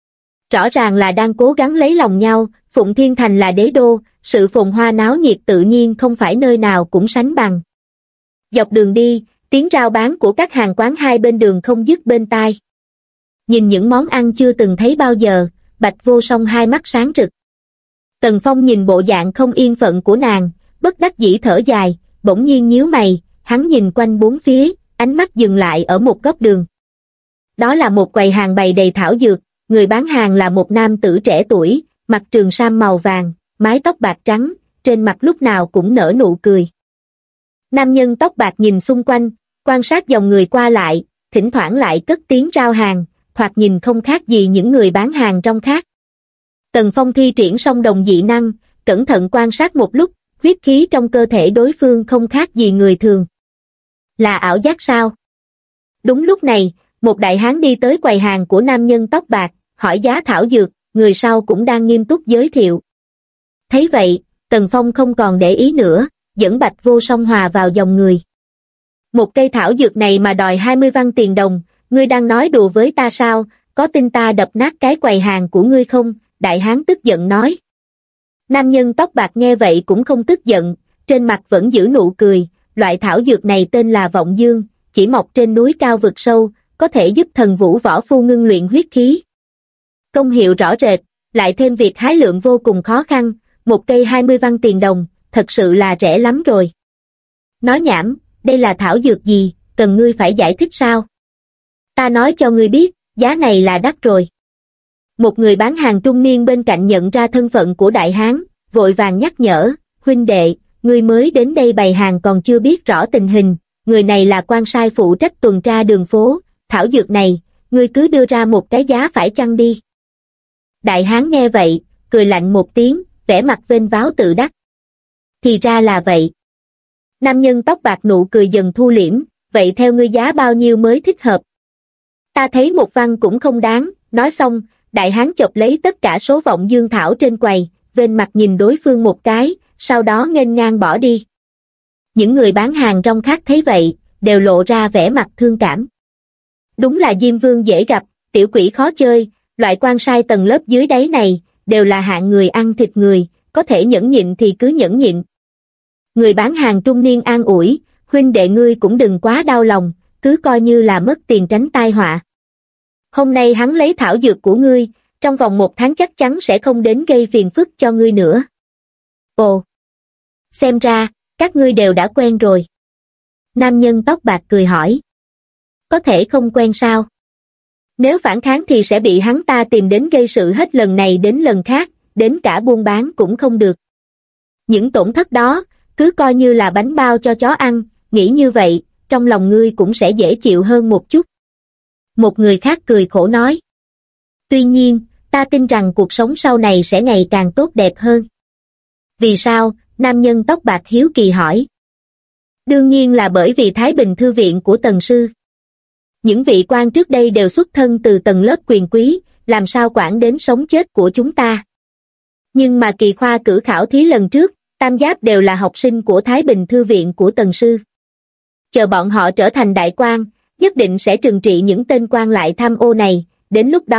Rõ ràng là đang cố gắng lấy lòng nhau, Phụng Thiên Thành là đế đô, sự phồn hoa náo nhiệt tự nhiên không phải nơi nào cũng sánh bằng. Dọc đường đi, tiếng rao bán của các hàng quán hai bên đường không dứt bên tai. Nhìn những món ăn chưa từng thấy bao giờ, Bạch Vô Song hai mắt sáng rực. Tần Phong nhìn bộ dạng không yên phận của nàng, bất đắc dĩ thở dài, bỗng nhiên nhíu mày, hắn nhìn quanh bốn phía, ánh mắt dừng lại ở một góc đường. Đó là một quầy hàng bày đầy thảo dược, người bán hàng là một nam tử trẻ tuổi, mặc trường sam màu vàng, mái tóc bạc trắng, trên mặt lúc nào cũng nở nụ cười. Nam nhân tóc bạc nhìn xung quanh, quan sát dòng người qua lại, thỉnh thoảng lại cất tiếng rao hàng, thoạt nhìn không khác gì những người bán hàng trong khác. Tần Phong thi triển song đồng dị năng, cẩn thận quan sát một lúc, huyết khí trong cơ thể đối phương không khác gì người thường. Là ảo giác sao? Đúng lúc này, một đại hán đi tới quầy hàng của nam nhân tóc bạc, hỏi giá thảo dược, người sau cũng đang nghiêm túc giới thiệu. Thấy vậy, Tần Phong không còn để ý nữa, dẫn Bạch Vô Song hòa vào dòng người. Một cây thảo dược này mà đòi 20 văn tiền đồng, ngươi đang nói đùa với ta sao, có tin ta đập nát cái quầy hàng của ngươi không? Đại hán tức giận nói. Nam nhân tóc bạc nghe vậy cũng không tức giận, trên mặt vẫn giữ nụ cười, loại thảo dược này tên là Vọng Dương, chỉ mọc trên núi cao vực sâu, có thể giúp thần vũ võ phu ngưng luyện huyết khí. Công hiệu rõ rệt, lại thêm việc hái lượm vô cùng khó khăn, một cây 20 văn tiền đồng, thật sự là rẻ lắm rồi. Nói nhảm, đây là thảo dược gì, cần ngươi phải giải thích sao? Ta nói cho ngươi biết, giá này là đắt rồi. Một người bán hàng trung niên bên cạnh nhận ra thân phận của đại hán, vội vàng nhắc nhở, huynh đệ, ngươi mới đến đây bày hàng còn chưa biết rõ tình hình, người này là quan sai phụ trách tuần tra đường phố, thảo dược này, ngươi cứ đưa ra một cái giá phải chăng đi. Đại hán nghe vậy, cười lạnh một tiếng, vẻ mặt vênh váo tự đắc. Thì ra là vậy. Nam nhân tóc bạc nụ cười dần thu liễm, vậy theo ngươi giá bao nhiêu mới thích hợp? Ta thấy một văn cũng không đáng, nói xong, đại hán chộp lấy tất cả số Vọng Dương thảo trên quầy, vênh mặt nhìn đối phương một cái, sau đó nghênh ngang bỏ đi. Những người bán hàng rong khác thấy vậy, đều lộ ra vẻ mặt thương cảm. Đúng là Diêm Vương dễ gặp, tiểu quỷ khó chơi, loại quan sai tầng lớp dưới đáy này, đều là hạng người ăn thịt người, có thể nhẫn nhịn thì cứ nhẫn nhịn. Người bán hàng trung niên an ủi, huynh đệ ngươi cũng đừng quá đau lòng, cứ coi như là mất tiền tránh tai họa. Hôm nay hắn lấy thảo dược của ngươi, trong vòng 1 tháng chắc chắn sẽ không đến gây phiền phức cho ngươi nữa. Ồ! Xem ra, các ngươi đều đã quen rồi. Nam nhân tóc bạc cười hỏi. Có thể không quen sao? Nếu phản kháng thì sẽ bị hắn ta tìm đến gây sự hết lần này đến lần khác, đến cả buôn bán cũng không được. Những tổn thất đó, cứ coi như là bánh bao cho chó ăn, nghĩ như vậy, trong lòng ngươi cũng sẽ dễ chịu hơn một chút. Một người khác cười khổ nói. Tuy nhiên, ta tin rằng cuộc sống sau này sẽ ngày càng tốt đẹp hơn. Vì sao? Nam nhân tóc bạc hiếu kỳ hỏi. Đương nhiên là bởi vì Thái Bình Thư viện của Tần Sư. Những vị quan trước đây đều xuất thân từ tầng lớp quyền quý, làm sao quản đến sống chết của chúng ta. Nhưng mà kỳ khoa cử khảo thí lần trước, tam giáp đều là học sinh của Thái Bình Thư viện của Tần Sư. Chờ bọn họ trở thành đại quan, nhất định sẽ trừng trị những tên quan lại tham ô này, đến lúc đó,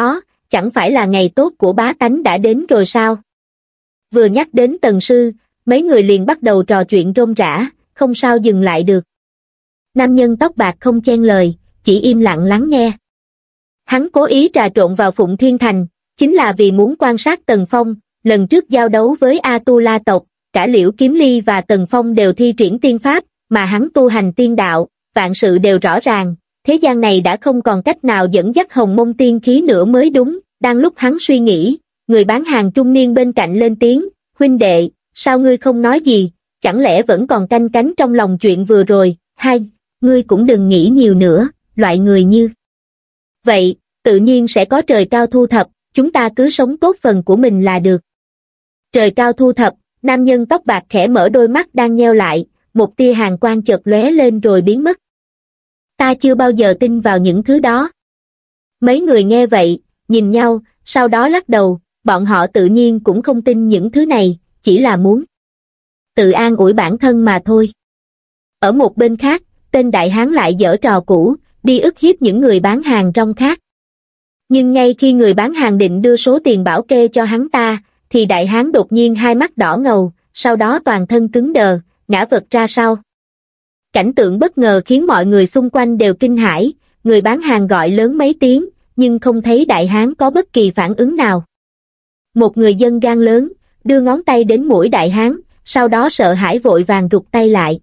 chẳng phải là ngày tốt của bá tánh đã đến rồi sao? Vừa nhắc đến Tần sư, mấy người liền bắt đầu trò chuyện rôm rả, không sao dừng lại được. Nam nhân tóc bạc không chen lời, chỉ im lặng lắng nghe. Hắn cố ý trà trộn vào Phụng Thiên Thành, chính là vì muốn quan sát Tần Phong. Lần trước giao đấu với A-tu-la tộc, cả Liễu Kiếm Ly và Tần Phong đều thi triển tiên pháp, mà hắn tu hành tiên đạo, vạn sự đều rõ ràng, thế gian này đã không còn cách nào dẫn dắt hồng mông tiên khí nữa mới đúng. Đang lúc hắn suy nghĩ, người bán hàng trung niên bên cạnh lên tiếng, huynh đệ, sao ngươi không nói gì, chẳng lẽ vẫn còn canh cánh trong lòng chuyện vừa rồi, hai, ngươi cũng đừng nghĩ nhiều nữa, loại người như vậy, tự nhiên sẽ có trời cao thu thập, chúng ta cứ sống tốt phần của mình là được. Trời cao thu thập, nam nhân tóc bạc khẽ mở đôi mắt đang nheo lại, một tia hàn quang chợt lóe lên rồi biến mất. Ta chưa bao giờ tin vào những thứ đó. Mấy người nghe vậy, nhìn nhau, sau đó lắc đầu, bọn họ tự nhiên cũng không tin những thứ này, chỉ là muốn tự an ủi bản thân mà thôi. Ở một bên khác, tên đại hán lại giở trò cũ, đi ức hiếp những người bán hàng rong khác. Nhưng ngay khi người bán hàng định đưa số tiền bảo kê cho hắn ta, thì đại hán đột nhiên hai mắt đỏ ngầu, sau đó toàn thân cứng đờ, ngã vật ra sau. Cảnh tượng bất ngờ khiến mọi người xung quanh đều kinh hãi, người bán hàng gọi lớn mấy tiếng, nhưng không thấy đại hán có bất kỳ phản ứng nào. Một người dân gan lớn, đưa ngón tay đến mũi đại hán, sau đó sợ hãi vội vàng rụt tay lại.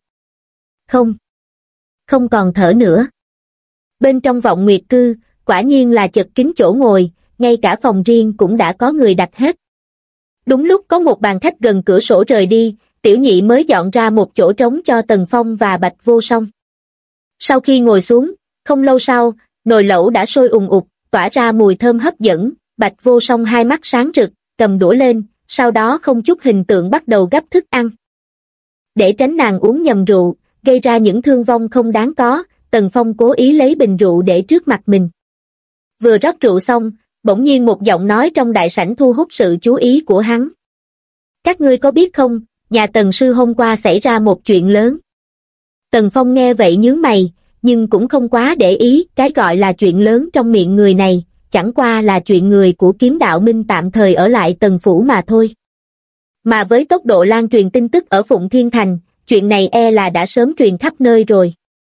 Không còn thở nữa. Bên trong vọng nguyệt cư, quả nhiên là chật kín chỗ ngồi, ngay cả phòng riêng cũng đã có người đặt hết. Đúng lúc có một bàn khách gần cửa sổ rời đi, Tiểu Nhị mới dọn ra một chỗ trống cho Tần Phong và Bạch Vô Song. Sau khi ngồi xuống, không lâu sau, nồi lẩu đã sôi ùn ùn, tỏa ra mùi thơm hấp dẫn. Bạch Vô Song hai mắt sáng rực, cầm đũa lên, sau đó không chút hình tượng bắt đầu gắp thức ăn. Để tránh nàng uống nhầm rượu, gây ra những thương vong không đáng có, Tần Phong cố ý lấy bình rượu để trước mặt mình. Vừa rót rượu xong, bỗng nhiên một giọng nói trong đại sảnh thu hút sự chú ý của hắn. Các ngươi có biết không, nhà Tần sư hôm qua xảy ra một chuyện lớn. Tần Phong nghe vậy nhướng mày, nhưng cũng không quá để ý, cái gọi là chuyện lớn trong miệng người này, chẳng qua là chuyện người của Kiếm Đạo Minh tạm thời ở lại Tần phủ mà thôi. Mà với tốc độ lan truyền tin tức ở Phụng Thiên Thành, chuyện này e là đã sớm truyền khắp nơi rồi.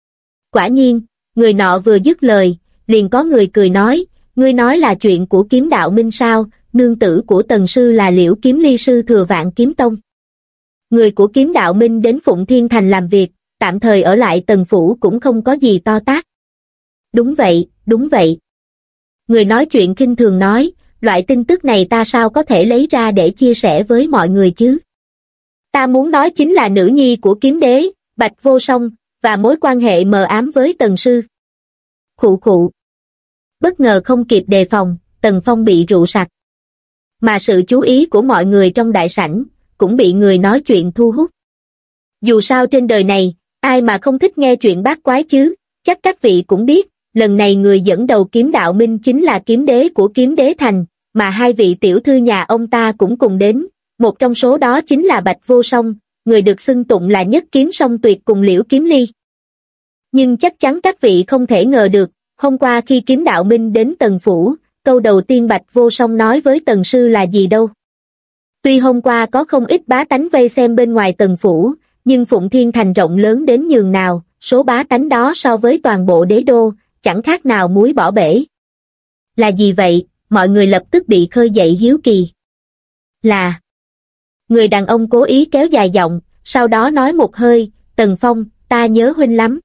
Quả nhiên, người nọ vừa dứt lời, liền có người cười nói, ngươi nói là chuyện của Kiếm Đạo Minh sao, nương tử của Tần sư là Liễu Kiếm Ly sư thừa Vạn Kiếm Tông. Người của Kiếm Đạo Minh đến Phụng Thiên Thành làm việc, tạm thời ở lại Tần phủ cũng không có gì to tát. Đúng vậy, đúng vậy. Người nói chuyện khinh thường nói, loại tin tức này ta sao có thể lấy ra để chia sẻ với mọi người chứ? Ta muốn nói chính là nữ nhi của kiếm đế, Bạch Vô Song, và mối quan hệ mờ ám với Tần sư. Khụ khụ. Bất ngờ không kịp đề phòng, Tần Phong bị rượu sặc. Mà sự chú ý của mọi người trong đại sảnh, cũng bị người nói chuyện thu hút. Dù sao trên đời này, ai mà không thích nghe chuyện bát quái chứ, chắc các vị cũng biết, lần này người dẫn đầu Kiếm Đạo Minh chính là kiếm đế của Kiếm Đế Thành, mà hai vị tiểu thư nhà ông ta cũng cùng đến, một trong số đó chính là Bạch Vô Song, người được xưng tụng là nhất kiếm song tuyệt cùng Liễu Kiếm Ly. Nhưng chắc chắn các vị không thể ngờ được, hôm qua khi Kiếm Đạo Minh đến Tần phủ, câu đầu tiên Bạch Vô Song nói với Tần sư là gì đâu. Tuy hôm qua có không ít bá tánh vây xem bên ngoài Tần phủ, nhưng Phụng Thiên Thành rộng lớn đến nhường nào, số bá tánh đó so với toàn bộ đế đô, chẳng khác nào muối bỏ bể. Là gì vậy? Mọi người lập tức bị khơi dậy hiếu kỳ. Là... Người đàn ông cố ý kéo dài giọng, sau đó nói một hơi, Tần Phong, ta nhớ huynh lắm.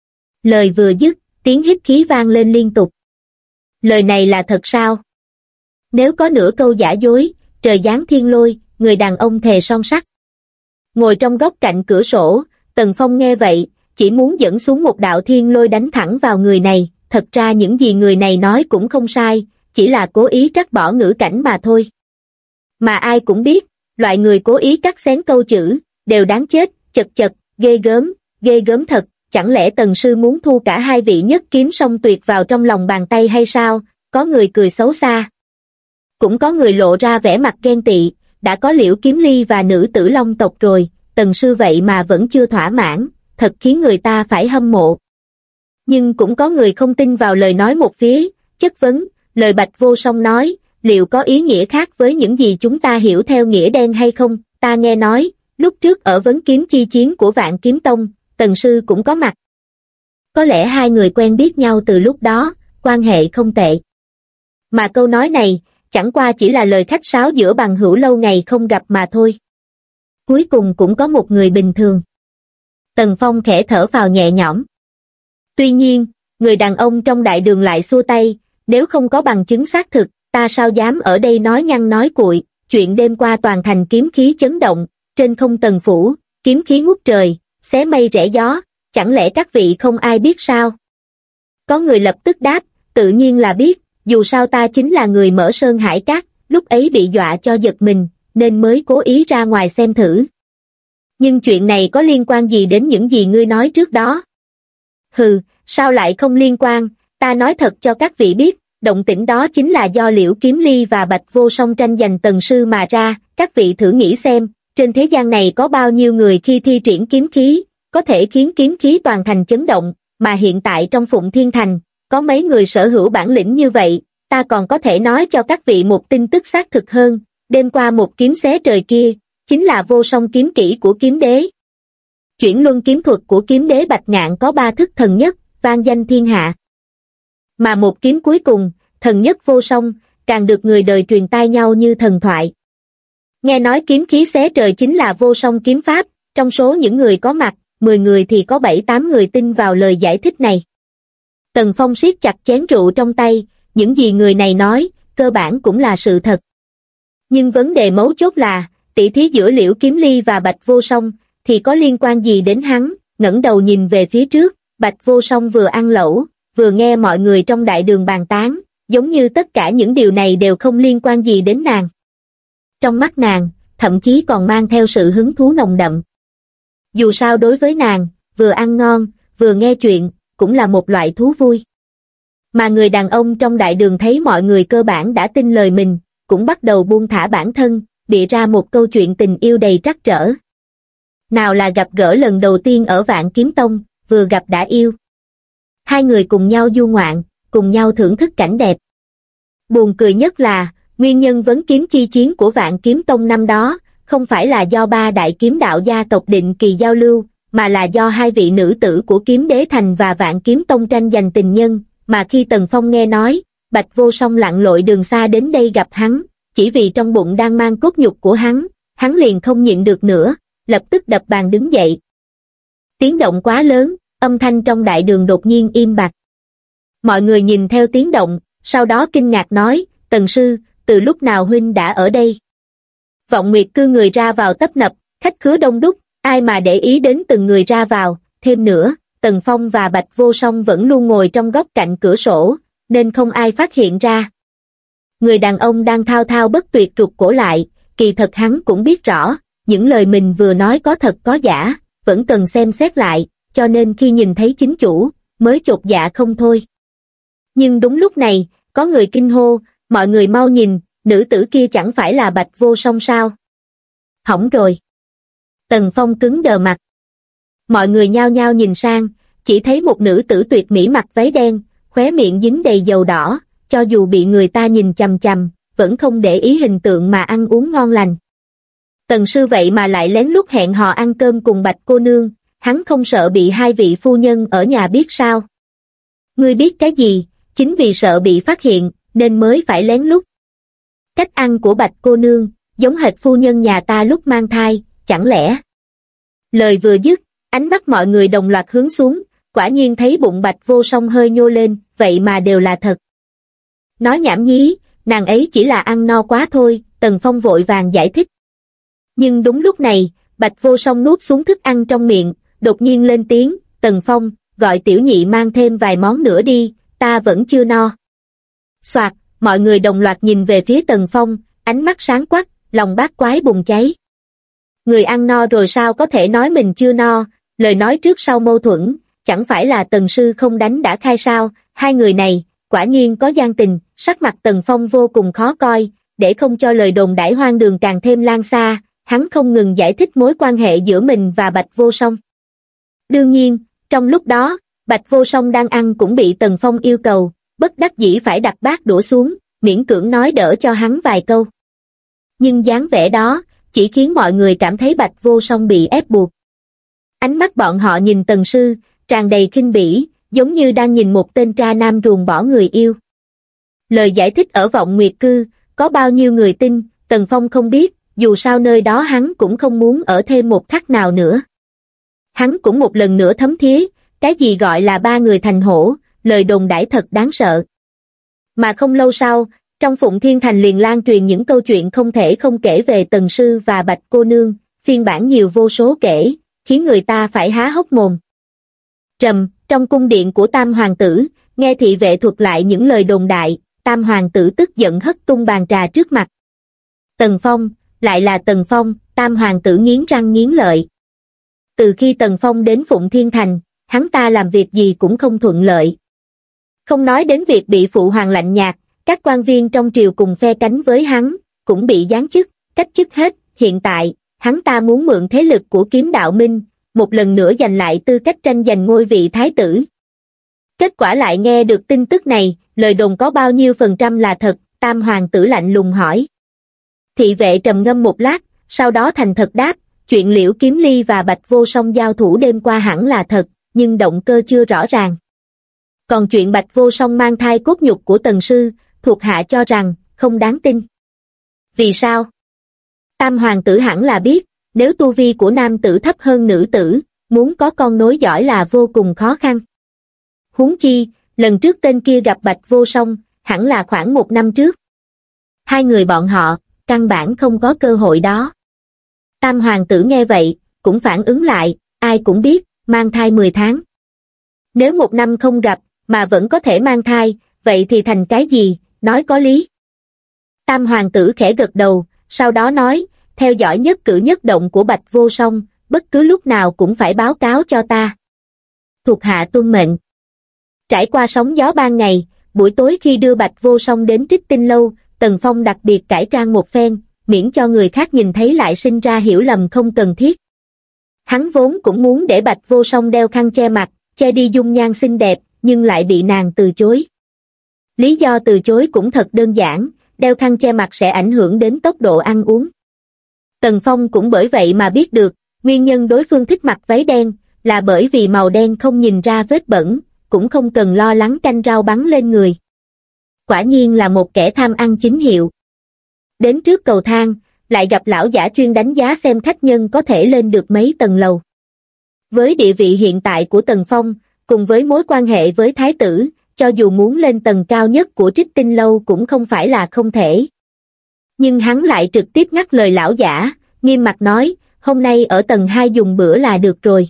Lời vừa dứt, tiếng hít khí vang lên liên tục. Lời này là thật sao? Nếu có nửa câu giả dối, trời giáng thiên lôi, người đàn ông thề son sắt. Ngồi trong góc cạnh cửa sổ, Tần Phong nghe vậy, chỉ muốn dẫn xuống một đạo thiên lôi đánh thẳng vào người này, thật ra những gì người này nói cũng không sai, chỉ là cố ý trắc bỏ ngữ cảnh mà thôi. Mà ai cũng biết, loại người cố ý cắt xén câu chữ, đều đáng chết, chật chật, ghê gớm thật, chẳng lẽ Tần sư muốn thu cả hai vị nhất kiếm song tuyệt vào trong lòng bàn tay hay sao? Có người cười xấu xa. Cũng có người lộ ra vẻ mặt ghen tị, đã có Liễu Kiếm Ly và nữ tử Long tộc rồi, Tần sư vậy mà vẫn chưa thỏa mãn, thật khiến người ta phải hâm mộ. Nhưng cũng có người không tin vào lời nói một phía, chất vấn, lời Bạch Vô Song nói, liệu có ý nghĩa khác với những gì chúng ta hiểu theo nghĩa đen hay không? Ta nghe nói, lúc trước ở vấn kiếm chi chiến của Vạn Kiếm Tông, Tần sư cũng có mặt. Có lẽ hai người quen biết nhau từ lúc đó, quan hệ không tệ. Mà câu nói này, chẳng qua chỉ là lời khách sáo giữa bằng hữu lâu ngày không gặp mà thôi. Cuối cùng cũng có một người bình thường. Tần Phong khẽ thở phào nhẹ nhõm. Tuy nhiên, người đàn ông trong đại đường lại xua tay, nếu không có bằng chứng xác thực, ta sao dám ở đây nói nhăng nói cuội, chuyện đêm qua toàn thành kiếm khí chấn động, trên không Tần phủ, kiếm khí ngút trời, xé mây rẽ gió, chẳng lẽ các vị không ai biết sao? Có người lập tức đáp, tự nhiên là biết, dù sao ta chính là người mở sơn hải cát, lúc ấy bị dọa cho giật mình, nên mới cố ý ra ngoài xem thử. Nhưng chuyện này có liên quan gì đến những gì ngươi nói trước đó? Hừ, sao lại không liên quan, ta nói thật cho các vị biết, động tĩnh đó chính là do Liễu Kiếm Ly và Bạch Vô Song tranh giành Tần sư mà ra, các vị thử nghĩ xem, trên thế gian này có bao nhiêu người khi thi triển kiếm khí, có thể khiến kiếm khí toàn thành chấn động, mà hiện tại trong Phụng Thiên Thành, có mấy người sở hữu bản lĩnh như vậy, ta còn có thể nói cho các vị một tin tức xác thực hơn, đêm qua một kiếm xé trời kia, chính là Vô Song kiếm kỹ của kiếm đế. Chuyển luân kiếm thuật của kiếm đế Bạch Ngạn có 3 thức thần nhất, vang danh thiên hạ. Mà một kiếm cuối cùng, thần nhất Vô Song, càng được người đời truyền tai nhau như thần thoại. Nghe nói kiếm khí xé trời chính là Vô Song kiếm pháp, trong số những người có mặt, 10 người thì có 7-8 người tin vào lời giải thích này. Tần Phong siết chặt chén rượu trong tay, những gì người này nói, cơ bản cũng là sự thật. Nhưng vấn đề mấu chốt là, tỷ thí giữa Liễu Kiếm Ly và Bạch Vô Song, thì có liên quan gì đến hắn? Ngẩng đầu nhìn về phía trước, Bạch Vô Song vừa ăn lẩu, vừa nghe mọi người trong đại đường bàn tán, giống như tất cả những điều này đều không liên quan gì đến nàng. Trong mắt nàng, thậm chí còn mang theo sự hứng thú nồng đậm. Dù sao đối với nàng, vừa ăn ngon, vừa nghe chuyện, cũng là một loại thú vui. Mà người đàn ông trong đại đường thấy mọi người cơ bản đã tin lời mình, cũng bắt đầu buông thả bản thân, bịa ra một câu chuyện tình yêu đầy trắc trở. Nào là gặp gỡ lần đầu tiên ở Vạn Kiếm Tông, vừa gặp đã yêu. Hai người cùng nhau du ngoạn, cùng nhau thưởng thức cảnh đẹp. Buồn cười nhất là, nguyên nhân vấn kiếm chi chiến của Vạn Kiếm Tông năm đó, không phải là do 3 đại kiếm đạo gia tộc định kỳ giao lưu, mà là do 2 vị nữ tử của Kiếm Đế Thành và Vạn Kiếm Tông tranh giành tình nhân, mà khi Tần Phong nghe nói, Bạch Vô Song lặn lội đường xa đến đây gặp hắn, chỉ vì trong bụng đang mang cốt nhục của hắn liền không nhịn được nữa, lập tức đập bàn đứng dậy. Tiếng động quá lớn, âm thanh trong đại đường đột nhiên im bặt. Mọi người nhìn theo tiếng động, sau đó kinh ngạc nói, Tần sư, từ lúc nào huynh đã ở đây? Vọng Nguyệt cư người ra vào tấp nập, khách khứa đông đúc, ai mà để ý đến từng người ra vào, thêm nữa, Tần Phong và Bạch Vô Song vẫn luôn ngồi trong góc cạnh cửa sổ, nên không ai phát hiện ra. Người đàn ông đang thao thao bất tuyệt rụt cổ lại, kỳ thật hắn cũng biết rõ, những lời mình vừa nói có thật có giả, vẫn cần xem xét lại, cho nên khi nhìn thấy chính chủ, mới chột dạ không thôi. Nhưng đúng lúc này, có người kinh hô, mọi người mau nhìn, nữ tử kia chẳng phải là Bạch Vô Song sao? Hỏng rồi. Tần Phong cứng đờ mặt. Mọi người nhao nhao nhìn sang, chỉ thấy một nữ tử tuyệt mỹ mặc váy đen, khóe miệng dính đầy dầu đỏ, cho dù bị người ta nhìn chằm chằm, vẫn không để ý hình tượng mà ăn uống ngon lành. Tần sư vậy mà lại lén lút hẹn hò ăn cơm cùng Bạch cô nương, hắn không sợ bị 2 vị phu nhân ở nhà biết sao? Ngươi biết cái gì, chính vì sợ bị phát hiện, nên mới phải lén lút. Cách ăn của Bạch cô nương, giống hệt phu nhân nhà ta lúc mang thai, chẳng lẽ? Lời vừa dứt, ánh mắt mọi người đồng loạt hướng xuống, quả nhiên thấy bụng Bạch Vô Song hơi nhô lên, vậy mà đều là thật. Nói nhảm nhí, nàng ấy chỉ là ăn no quá thôi, Tần Phong vội vàng giải thích. Nhưng đúng lúc này, Bạch Vô Song nuốt xuống thức ăn trong miệng, đột nhiên lên tiếng, Tần Phong, gọi tiểu nhị mang thêm vài món nữa đi, ta vẫn chưa no. Soạt, mọi người đồng loạt nhìn về phía Tần Phong, ánh mắt sáng quắc, lòng bát quái bùng cháy. Người ăn no rồi sao có thể nói mình chưa no, lời nói trước sau mâu thuẫn, chẳng phải là Tần sư không đánh đã khai sao, 2 người này, quả nhiên có gian tình, sắc mặt Tần Phong vô cùng khó coi, để không cho lời đồn đãi hoang đường càng thêm lan xa, hắn không ngừng giải thích mối quan hệ giữa mình và Bạch Vô Song. Đương nhiên, trong lúc đó, Bạch Vô Song đang ăn cũng bị Tần Phong yêu cầu, bất đắc dĩ phải đặt bát đũa xuống, miễn cưỡng nói đỡ cho hắn vài câu. Nhưng dáng vẻ đó, chỉ khiến mọi người cảm thấy Bạch Vô Song bị ép buộc. Ánh mắt bọn họ nhìn Tần Sư, tràn đầy khinh bỉ, giống như đang nhìn một tên tra nam ruồng bỏ người yêu. Lời giải thích ở Vọng Nguyệt Cư, có bao nhiêu người tin, Tần Phong không biết, dù sao nơi đó hắn cũng không muốn ở thêm một khắc nào nữa. Hắn cũng một lần nữa thấm thía, cái gì gọi là ba người thành hổ, lời đồn đãi thật đáng sợ. Mà không lâu sau, trong Phụng Thiên Thành liền lan truyền những câu chuyện không thể không kể về Tần Sư và Bạch cô nương, phiên bản nhiều vô số kể, khiến người ta phải há hốc mồm. Trong cung điện của Tam Hoàng tử, nghe thị vệ thuật lại những lời đồn đại, Tam Hoàng tử tức giận hất tung bàn trà trước mặt. Tần Phong, lại là Tần Phong, Tam Hoàng tử nghiến răng nghiến lợi. Từ khi Tần Phong đến Phụng Thiên Thành, hắn ta làm việc gì cũng không thuận lợi. Không nói đến việc bị phụ hoàng lạnh nhạt, các quan viên trong triều cùng phe cánh với hắn, cũng bị giáng chức, cách chức hết. Hiện tại, hắn ta muốn mượn thế lực của Kiếm Đạo Minh, một lần nữa giành lại tư cách tranh giành ngôi vị thái tử. Kết quả lại nghe được tin tức này, lời đồn có bao nhiêu % là thật, Tam Hoàng tử lạnh lùng hỏi. Thị vệ trầm ngâm một lát, sau đó thành thật đáp, chuyện Liễu Kiếm Ly và Bạch Vô Song giao thủ đêm qua hẳn là thật, nhưng động cơ chưa rõ ràng. Còn chuyện Bạch Vô Song mang thai cốt nhục của Tần Sư, thuộc hạ cho rằng, không đáng tin. Vì sao? Tam Hoàng tử hẳn là biết, nếu tu vi của nam tử thấp hơn nữ tử, muốn có con nối dõi là vô cùng khó khăn. Huống chi, lần trước tên kia gặp Bạch Vô Song, hẳn là khoảng 1 năm trước. Hai người bọn họ, căn bản không có cơ hội đó. Tam Hoàng tử nghe vậy, cũng phản ứng lại, ai cũng biết, mang thai 10 tháng. Nếu 1 năm không gặp, mà vẫn có thể mang thai, vậy thì thành cái gì, nói có lý. Tam Hoàng tử khẽ gật đầu, sau đó nói, theo dõi nhất cử nhất động của Bạch Vô Song, bất cứ lúc nào cũng phải báo cáo cho ta. Thuộc hạ tuân mệnh. Trải qua sóng gió ban ngày, buổi tối khi đưa Bạch Vô Song đến Trích Tinh Lâu, Tần Phong đặc biệt cải trang một phen, miễn cho người khác nhìn thấy lại sinh ra hiểu lầm không cần thiết. Hắn vốn cũng muốn để Bạch Vô Song đeo khăn che mặt, che đi dung nhan xinh đẹp, nhưng lại bị nàng từ chối. Lý do từ chối cũng thật đơn giản, đeo khăn che mặt sẽ ảnh hưởng đến tốc độ ăn uống. Tần Phong cũng bởi vậy mà biết được, nguyên nhân đối phương thích mặc váy đen, là bởi vì màu đen không nhìn ra vết bẩn, cũng không cần lo lắng canh rau bắn lên người. Quả nhiên là một kẻ tham ăn chính hiệu. Đến trước cầu thang, lại gặp lão giả chuyên đánh giá xem khách nhân có thể lên được mấy tầng lầu. Với địa vị hiện tại của Tần Phong, cùng với mối quan hệ với thái tử, cho dù muốn lên tầng cao nhất của Trích Tinh Lâu cũng không phải là không thể. Nhưng hắn lại trực tiếp ngắt lời lão giả, nghiêm mặt nói, hôm nay ở tầng 2 dùng bữa là được rồi.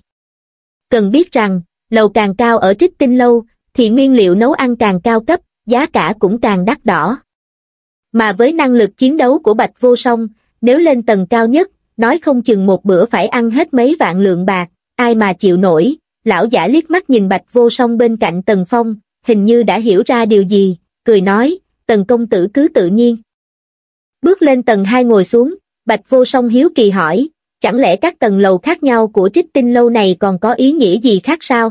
Cần biết rằng, lầu càng cao ở Trích Tinh Lâu, thì nguyên liệu nấu ăn càng cao cấp, giá cả cũng càng đắt đỏ. Mà với năng lực chiến đấu của Bạch Vô Song, nếu lên tầng cao nhất, nói không chừng một bữa phải ăn hết mấy vạn lượng bạc, ai mà chịu nổi. Lão giả liếc mắt nhìn Bạch Vô Song bên cạnh Tần Phong, hình như đã hiểu ra điều gì, cười nói, Tần công tử cứ tự nhiên. Bước lên tầng 2 ngồi xuống, Bạch Vô Song hiếu kỳ hỏi, chẳng lẽ các tầng lầu khác nhau của Trích Tinh Lâu này còn có ý nghĩa gì khác sao?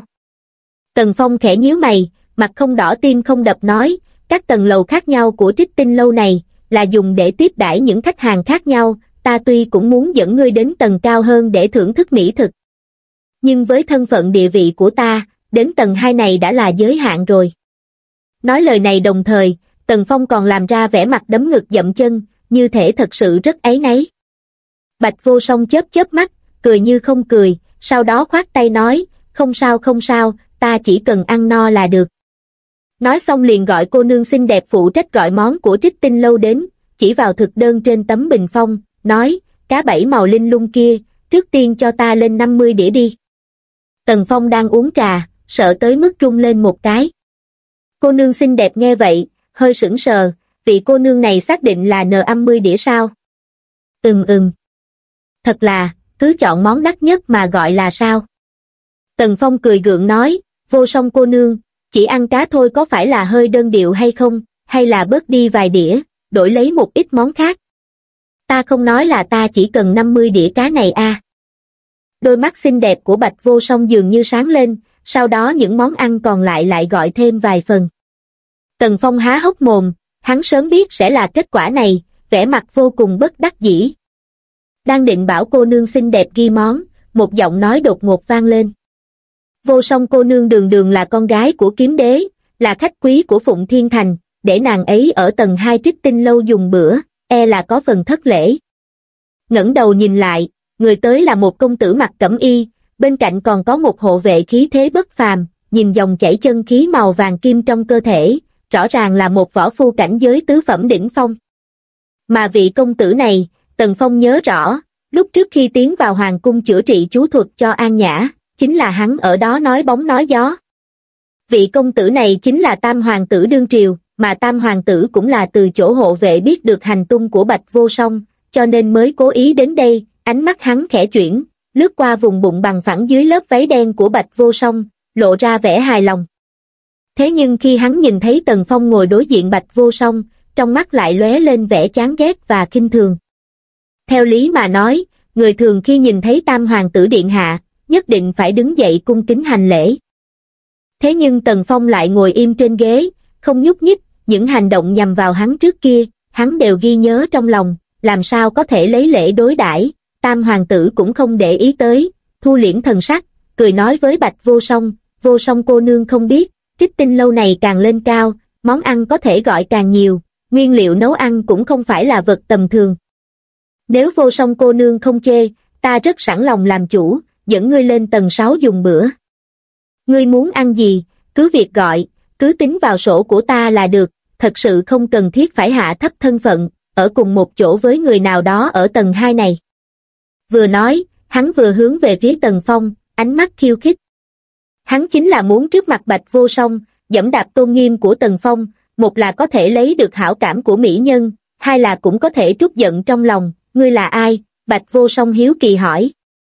Tần Phong khẽ nhíu mày, mặt không đỏ tim không đập nói, các tầng lầu khác nhau của Trích Tinh Lâu này, là dùng để tiếp đãi những khách hàng khác nhau, ta tuy cũng muốn dẫn ngươi đến tầng cao hơn để thưởng thức mỹ thực. Nhưng với thân phận địa vị của ta, đến tầng 2 này đã là giới hạn rồi. Nói lời này đồng thời, Tần Phong còn làm ra vẻ mặt đấm ngực dậm chân, như thể thật sự rất áy náy. Bạch Vô Song chớp chớp mắt, cười như không cười, sau đó khoát tay nói, không sao, ta chỉ cần ăn no là được. Nói xong liền gọi cô nương xinh đẹp phụ trách gọi món của Trích Tinh Lâu đến, chỉ vào thực đơn trên tấm bình phong, nói, cá 7 màu linh lung kia, trước tiên cho ta lên 50 đĩa đi. Tần Phong đang uống trà, sợ tới mức rung lên một cái. Cô nương xinh đẹp nghe vậy, hơi sững sờ, vị cô nương này xác định là N50 đĩa sao? Thật là, cứ chọn món đắt nhất mà gọi là sao? Tần Phong cười gượng nói, Vô Song cô nương, chỉ ăn cá thôi có phải là hơi đơn điệu hay không, hay là bớt đi vài đĩa, đổi lấy một ít món khác. Ta không nói là ta chỉ cần 50 đĩa cá này à. Đôi mắt xinh đẹp của Bạch Vô Song dường như sáng lên, sau đó những món ăn còn lại lại gọi thêm vài phần. Tần Phong há hốc mồm, hắn sớm biết sẽ là kết quả này, vẻ mặt vô cùng bất đắc dĩ. Đang định bảo cô nương xinh đẹp ghi món, một giọng nói đột ngột vang lên. Vô Song cô nương đường đường là con gái của kiếm đế, là khách quý của Phụng Thiên Thành, để nàng ấy ở tầng 2 Trích Tinh lâu dùng bữa, e là có phần thất lễ. Ngẩng đầu nhìn lại, người tới là một công tử mặc cẩm y, bên cạnh còn có một hộ vệ khí thế bất phàm, nhìn dòng chảy chân khí màu vàng kim trong cơ thể, rõ ràng là một võ phu cảnh giới tứ phẩm đỉnh phong. Mà vị công tử này, Tần Phong nhớ rõ, lúc trước khi tiến vào hoàng cung chữa trị chú thuật cho An Nhã, chính là hắn ở đó nói bóng nói gió. Vị công tử này chính là Tam hoàng tử đương triều, mà Tam hoàng tử cũng là từ chỗ hộ vệ biết được hành tung của Bạch Vô Song, cho nên mới cố ý đến đây. Ánh mắt hắn khẽ chuyển, lướt qua vùng bụng bằng phẳng dưới lớp váy đen của Bạch Vô Song, lộ ra vẻ hài lòng. Thế nhưng khi hắn nhìn thấy Tần Phong ngồi đối diện Bạch Vô Song, trong mắt lại lóe lên vẻ chán ghét và khinh thường. Theo lý mà nói, người thường khi nhìn thấy Tam hoàng tử điện hạ, nhất định phải đứng dậy cung kính hành lễ. Thế nhưng Tần Phong lại ngồi im trên ghế, không nhúc nhích, những hành động nhằm vào hắn trước kia, hắn đều ghi nhớ trong lòng, làm sao có thể lấy lễ đối đãi. Tam hoàng tử cũng không để ý tới, thu liễm thần sắc, cười nói với Bạch Vô Song cô nương không biết, Trích Tinh lâu này càng lên cao, món ăn có thể gọi càng nhiều, nguyên liệu nấu ăn cũng không phải là vật tầm thường. Nếu Vô Song cô nương không chê, ta rất sẵn lòng làm chủ, dẫn ngươi lên tầng 6 dùng bữa. Ngươi muốn ăn gì, cứ việc gọi, cứ tính vào sổ của ta là được, thật sự không cần thiết phải hạ thấp thân phận, ở cùng một chỗ với người nào đó ở tầng 2 này. Vừa nói, hắn vừa hướng về phía Tần Phong, ánh mắt khiêu khích. Hắn chính là muốn trước mặt Bạch Vô Song, giẫm đạp tôn nghiêm của Tần Phong, một là có thể lấy được hảo cảm của mỹ nhân, hai là cũng có thể trút giận trong lòng. Ngươi là ai? Bạch Vô Song hiếu kỳ hỏi.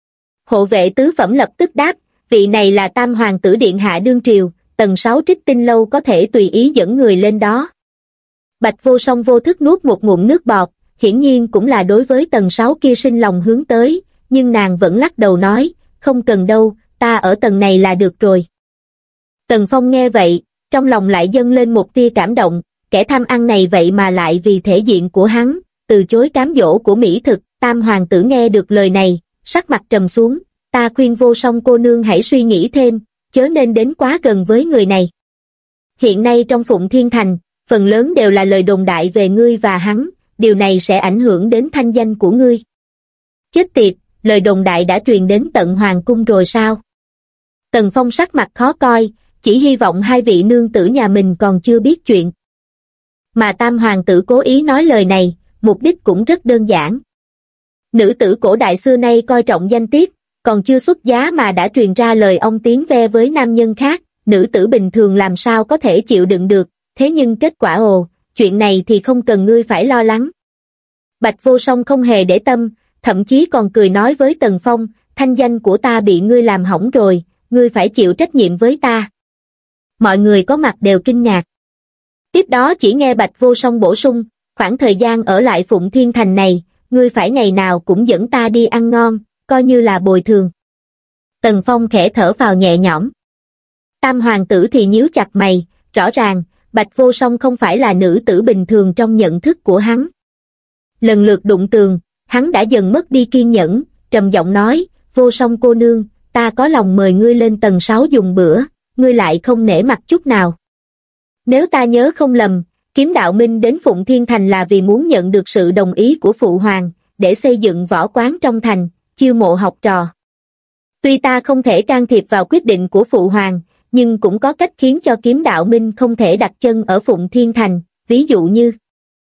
Hộ vệ tứ phẩm lập tức đáp, vị này là Tam hoàng tử điện hạ đương triều, tầng 6 Trích Tinh lâu có thể tùy ý dẫn người lên đó. Bạch Vô Song vô thức nuốt một ngụm nước bọt, hiển nhiên cũng là đối với tầng 6 kia sinh lòng hướng tới, nhưng nàng vẫn lắc đầu nói, không cần đâu, ta ở tầng này là được rồi. Tần Phong nghe vậy, trong lòng lại dâng lên một tia cảm động, kẻ tham ăn này vậy mà lại vì thể diện của hắn, từ chối cám dỗ của mỹ thực. Tam hoàng tử nghe được lời này, sắc mặt trầm xuống, ta khuyên Vô Song cô nương hãy suy nghĩ thêm, chớ nên đến quá gần với người này. Hiện nay trong Phụng Thiên Thành, phần lớn đều là lời đồn đại về ngươi và hắn, điều này sẽ ảnh hưởng đến thanh danh của ngươi. Chết tiệt, lời đồn đại đã truyền đến tận hoàng cung rồi sao? Tần Phong sắc mặt khó coi, chỉ hy vọng hai vị nương tử nhà mình còn chưa biết chuyện. Mà Tam hoàng tử cố ý nói lời này, mục đích cũng rất đơn giản. Nữ tử cổ đại xưa nay coi trọng danh tiết, còn chưa xuất giá mà đã truyền ra lời ông tiếng ve với nam nhân khác, nữ tử bình thường làm sao có thể chịu đựng được, thế nhưng kết quả chuyện này thì không cần ngươi phải lo lắng. Bạch Vô Song không hề để tâm, thậm chí còn cười nói với Tần Phong, thanh danh của ta bị ngươi làm hỏng rồi, ngươi phải chịu trách nhiệm với ta. Mọi người có mặt đều kinh ngạc. Tiếp đó chỉ nghe Bạch Vô Song bổ sung, khoảng thời gian ở lại Phụng Thiên Thành này, ngươi phải ngày nào cũng dẫn ta đi ăn ngon, coi như là bồi thường. Tần Phong khẽ thở phào nhẹ nhõm. Tam hoàng tử thì nhíu chặt mày, rõ ràng, Bạch Vô Song không phải là nữ tử bình thường trong nhận thức của hắn. Lần lượt đụng tường, hắn đã dần mất đi kiên nhẫn, trầm giọng nói, Vô Song cô nương, ta có lòng mời ngươi lên tầng 6 dùng bữa, ngươi lại không nể mặt chút nào. Nếu ta nhớ không lầm, Kiếm Đạo Minh đến Phụng Thiên Thành là vì muốn nhận được sự đồng ý của Phụ Hoàng, để xây dựng võ quán trong thành, chiêu mộ học trò. Tuy ta không thể can thiệp vào quyết định của Phụ Hoàng, nhưng cũng có cách khiến cho Kiếm Đạo Minh không thể đặt chân ở Phụng Thiên Thành, ví dụ như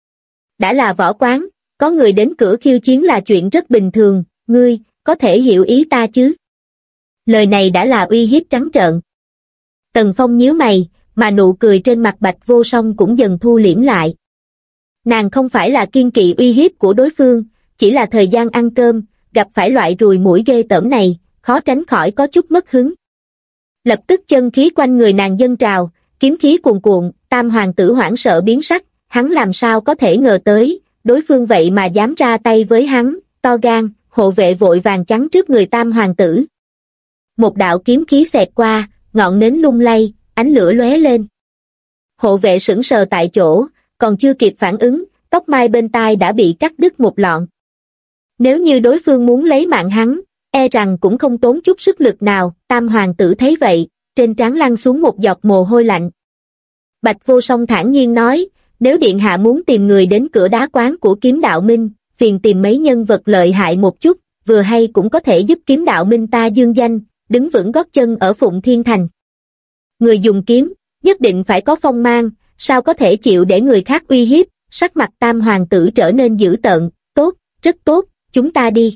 đã là võ quán, có người đến cửa khiêu chiến là chuyện rất bình thường, ngươi, có thể hiểu ý ta chứ? Lời này đã là uy hiếp trắng trợn. Tần Phong nhíu mày, mà nụ cười trên mặt Bạch Vô Song cũng dần thu liễm lại. Nàng không phải là kiên kỵ uy hiếp của đối phương, chỉ là thời gian ăn cơm, gặp phải loại ruồi muỗi ghê tởm này, khó tránh khỏi có chút mất hứng. Lập tức chân khí quanh người nàng dâng trào, kiếm khí cuồn cuộn, Tam hoàng tử hoảng sợ biến sắc, hắn làm sao có thể ngờ tới, đối phương vậy mà dám ra tay với hắn, to gan, hộ vệ vội vàng chắn trước người Tam hoàng tử. Một đạo kiếm khí xẹt qua, ngọn nến lung lay, ánh lửa lóe lên. Hộ vệ sững sờ tại chỗ, còn chưa kịp phản ứng, tóc mai bên tai đã bị cắt đứt một lọn. Nếu như đối phương muốn lấy mạng hắn, e rằng cũng không tốn chút sức lực nào. Tam hoàng tử thấy vậy, trên trán lăn xuống một giọt mồ hôi lạnh. Bạch Vô Song thản nhiên nói, nếu điện hạ muốn tìm người đến cửa đá quán của Kiếm Đạo Minh, phiền tìm mấy nhân vật lợi hại một chút, vừa hay cũng có thể giúp Kiếm Đạo Minh ta dương danh, đứng vững gót chân ở Phụng Thiên Thành. Người dùng kiếm, nhất định phải có phong mang, sao có thể chịu để người khác uy hiếp. Sắc mặt Tam hoàng tử trở nên dữ tợn. Tốt, rất tốt, chúng ta đi.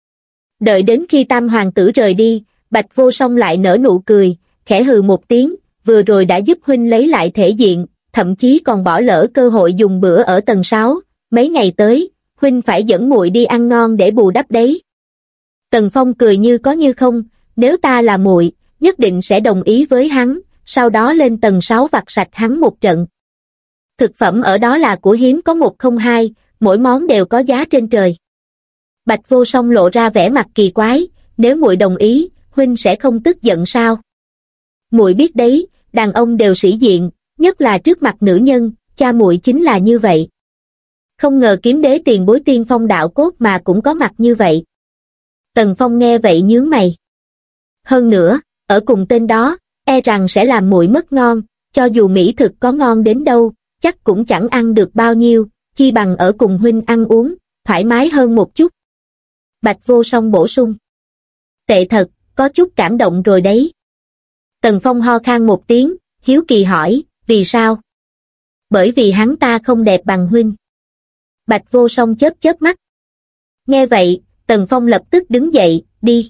Đợi đến khi Tam hoàng tử rời đi, Bạch Vô Song lại nở nụ cười, khẽ hừ một tiếng, vừa rồi đã giúp huynh lấy lại thể diện, thậm chí còn bỏ lỡ cơ hội dùng bữa ở tầng 6, mấy ngày tới, huynh phải dẫn muội đi ăn ngon để bù đắp đấy. Tần Phong cười như có như không, nếu ta là muội, nhất định sẽ đồng ý với hắn, sau đó lên tầng 6 vặt sạch hắn một trận. Thực phẩm ở đó là của hiếm có một không hai, mỗi món đều có giá trên trời. Bạch Vô Song lộ ra vẻ mặt kỳ quái, nếu muội đồng ý, huynh sẽ không tức giận sao? Muội biết đấy, đàn ông đều sĩ diện, nhất là trước mặt nữ nhân, cha muội chính là như vậy. Không ngờ Kiếm Đế tiền bối tiên phong đạo cốt mà cũng có mặt như vậy. Tần Phong nghe vậy nhướng mày. Hơn nữa, ở cùng tên đó, e rằng sẽ làm muội mất ngon, cho dù mỹ thực có ngon đến đâu, chắc cũng chẳng ăn được bao nhiêu, chi bằng ở cùng huynh ăn uống, thoải mái hơn một chút. Bạch Vô Song bổ sung. Tệ thật, có chút cảm động rồi đấy. Tần Phong ho khan một tiếng, hiếu kỳ hỏi, vì sao? Bởi vì hắn ta không đẹp bằng huynh. Bạch Vô Song chớp chớp mắt. Nghe vậy, Tần Phong lập tức đứng dậy, đi.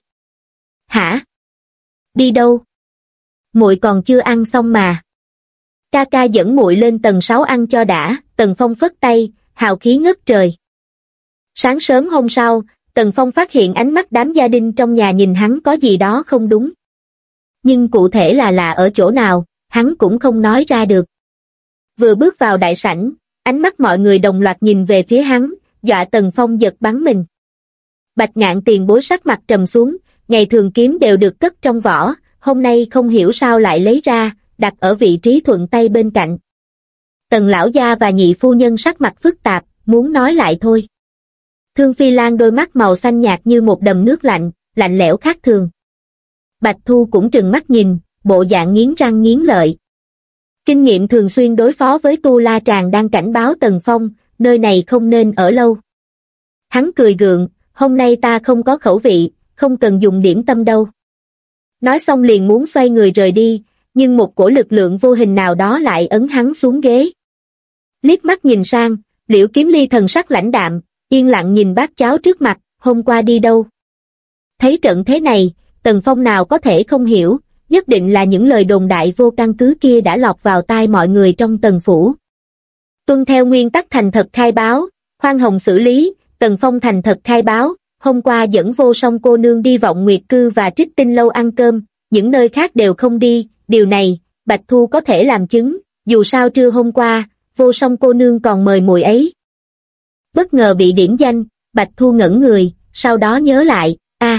Hả? Đi đâu? Muội còn chưa ăn xong mà. Ca ca dẫn muội lên tầng 6 ăn cho đã. Tần Phong phất tay, hào khí ngất trời. Sáng sớm hôm sau, Tần Phong phát hiện ánh mắt đám gia đình trong nhà nhìn hắn có gì đó không đúng. Nhưng cụ thể là ở chỗ nào, hắn cũng không nói ra được. Vừa bước vào đại sảnh, ánh mắt mọi người đồng loạt nhìn về phía hắn, dọa Tần Phong giật bắn mình. Bạch Ngạn tiền bối sắc mặt trầm xuống, ngày thường kiếm đều được cất trong vỏ, hôm nay không hiểu sao lại lấy ra, đặt ở vị trí thuận tay bên cạnh. Tần lão gia và nhị phu nhân sắc mặt phức tạp, muốn nói lại thôi. Thương Phi Lan đôi mắt màu xanh nhạt như một đầm nước lạnh, lạnh lẽo khác thường. Bạch Thu cũng trừng mắt nhìn, bộ dạng nghiến răng nghiến lợi. Kinh nghiệm thường xuyên đối phó với Tu La Tràng đang cảnh báo Tần Phong, nơi này không nên ở lâu. Hắn cười gượng, hôm nay ta không có khẩu vị, không cần dùng điểm tâm đâu. Nói xong liền muốn xoay người rời đi, nhưng một cổ lực lượng vô hình nào đó lại ấn hắn xuống ghế. Liếc mắt nhìn sang, Liễu Kiếm Ly thần sắc lãnh đạm, yên lặng nhìn bát cháo trước mặt, hôm qua đi đâu? Thấy trận thế này, Tần Phong nào có thể không hiểu, nhất định là những lời đồn đại vô căn cứ kia đã lọt vào tai mọi người trong Tần phủ. Tuân theo nguyên tắc thành thật khai báo, khoan hồng xử lý, Tần Phong thành thật khai báo, hôm qua dẫn Vô Song cô nương đi Vọng Nguyệt Cư và Trích Tinh lâu ăn cơm, những nơi khác đều không đi, điều này, Bạch Thu có thể làm chứng, dù sao trưa hôm qua, Vô Song cô nương còn mời muội ấy. Bất ngờ bị điểm danh, Bạch Thu ngẩn người, sau đó nhớ lại,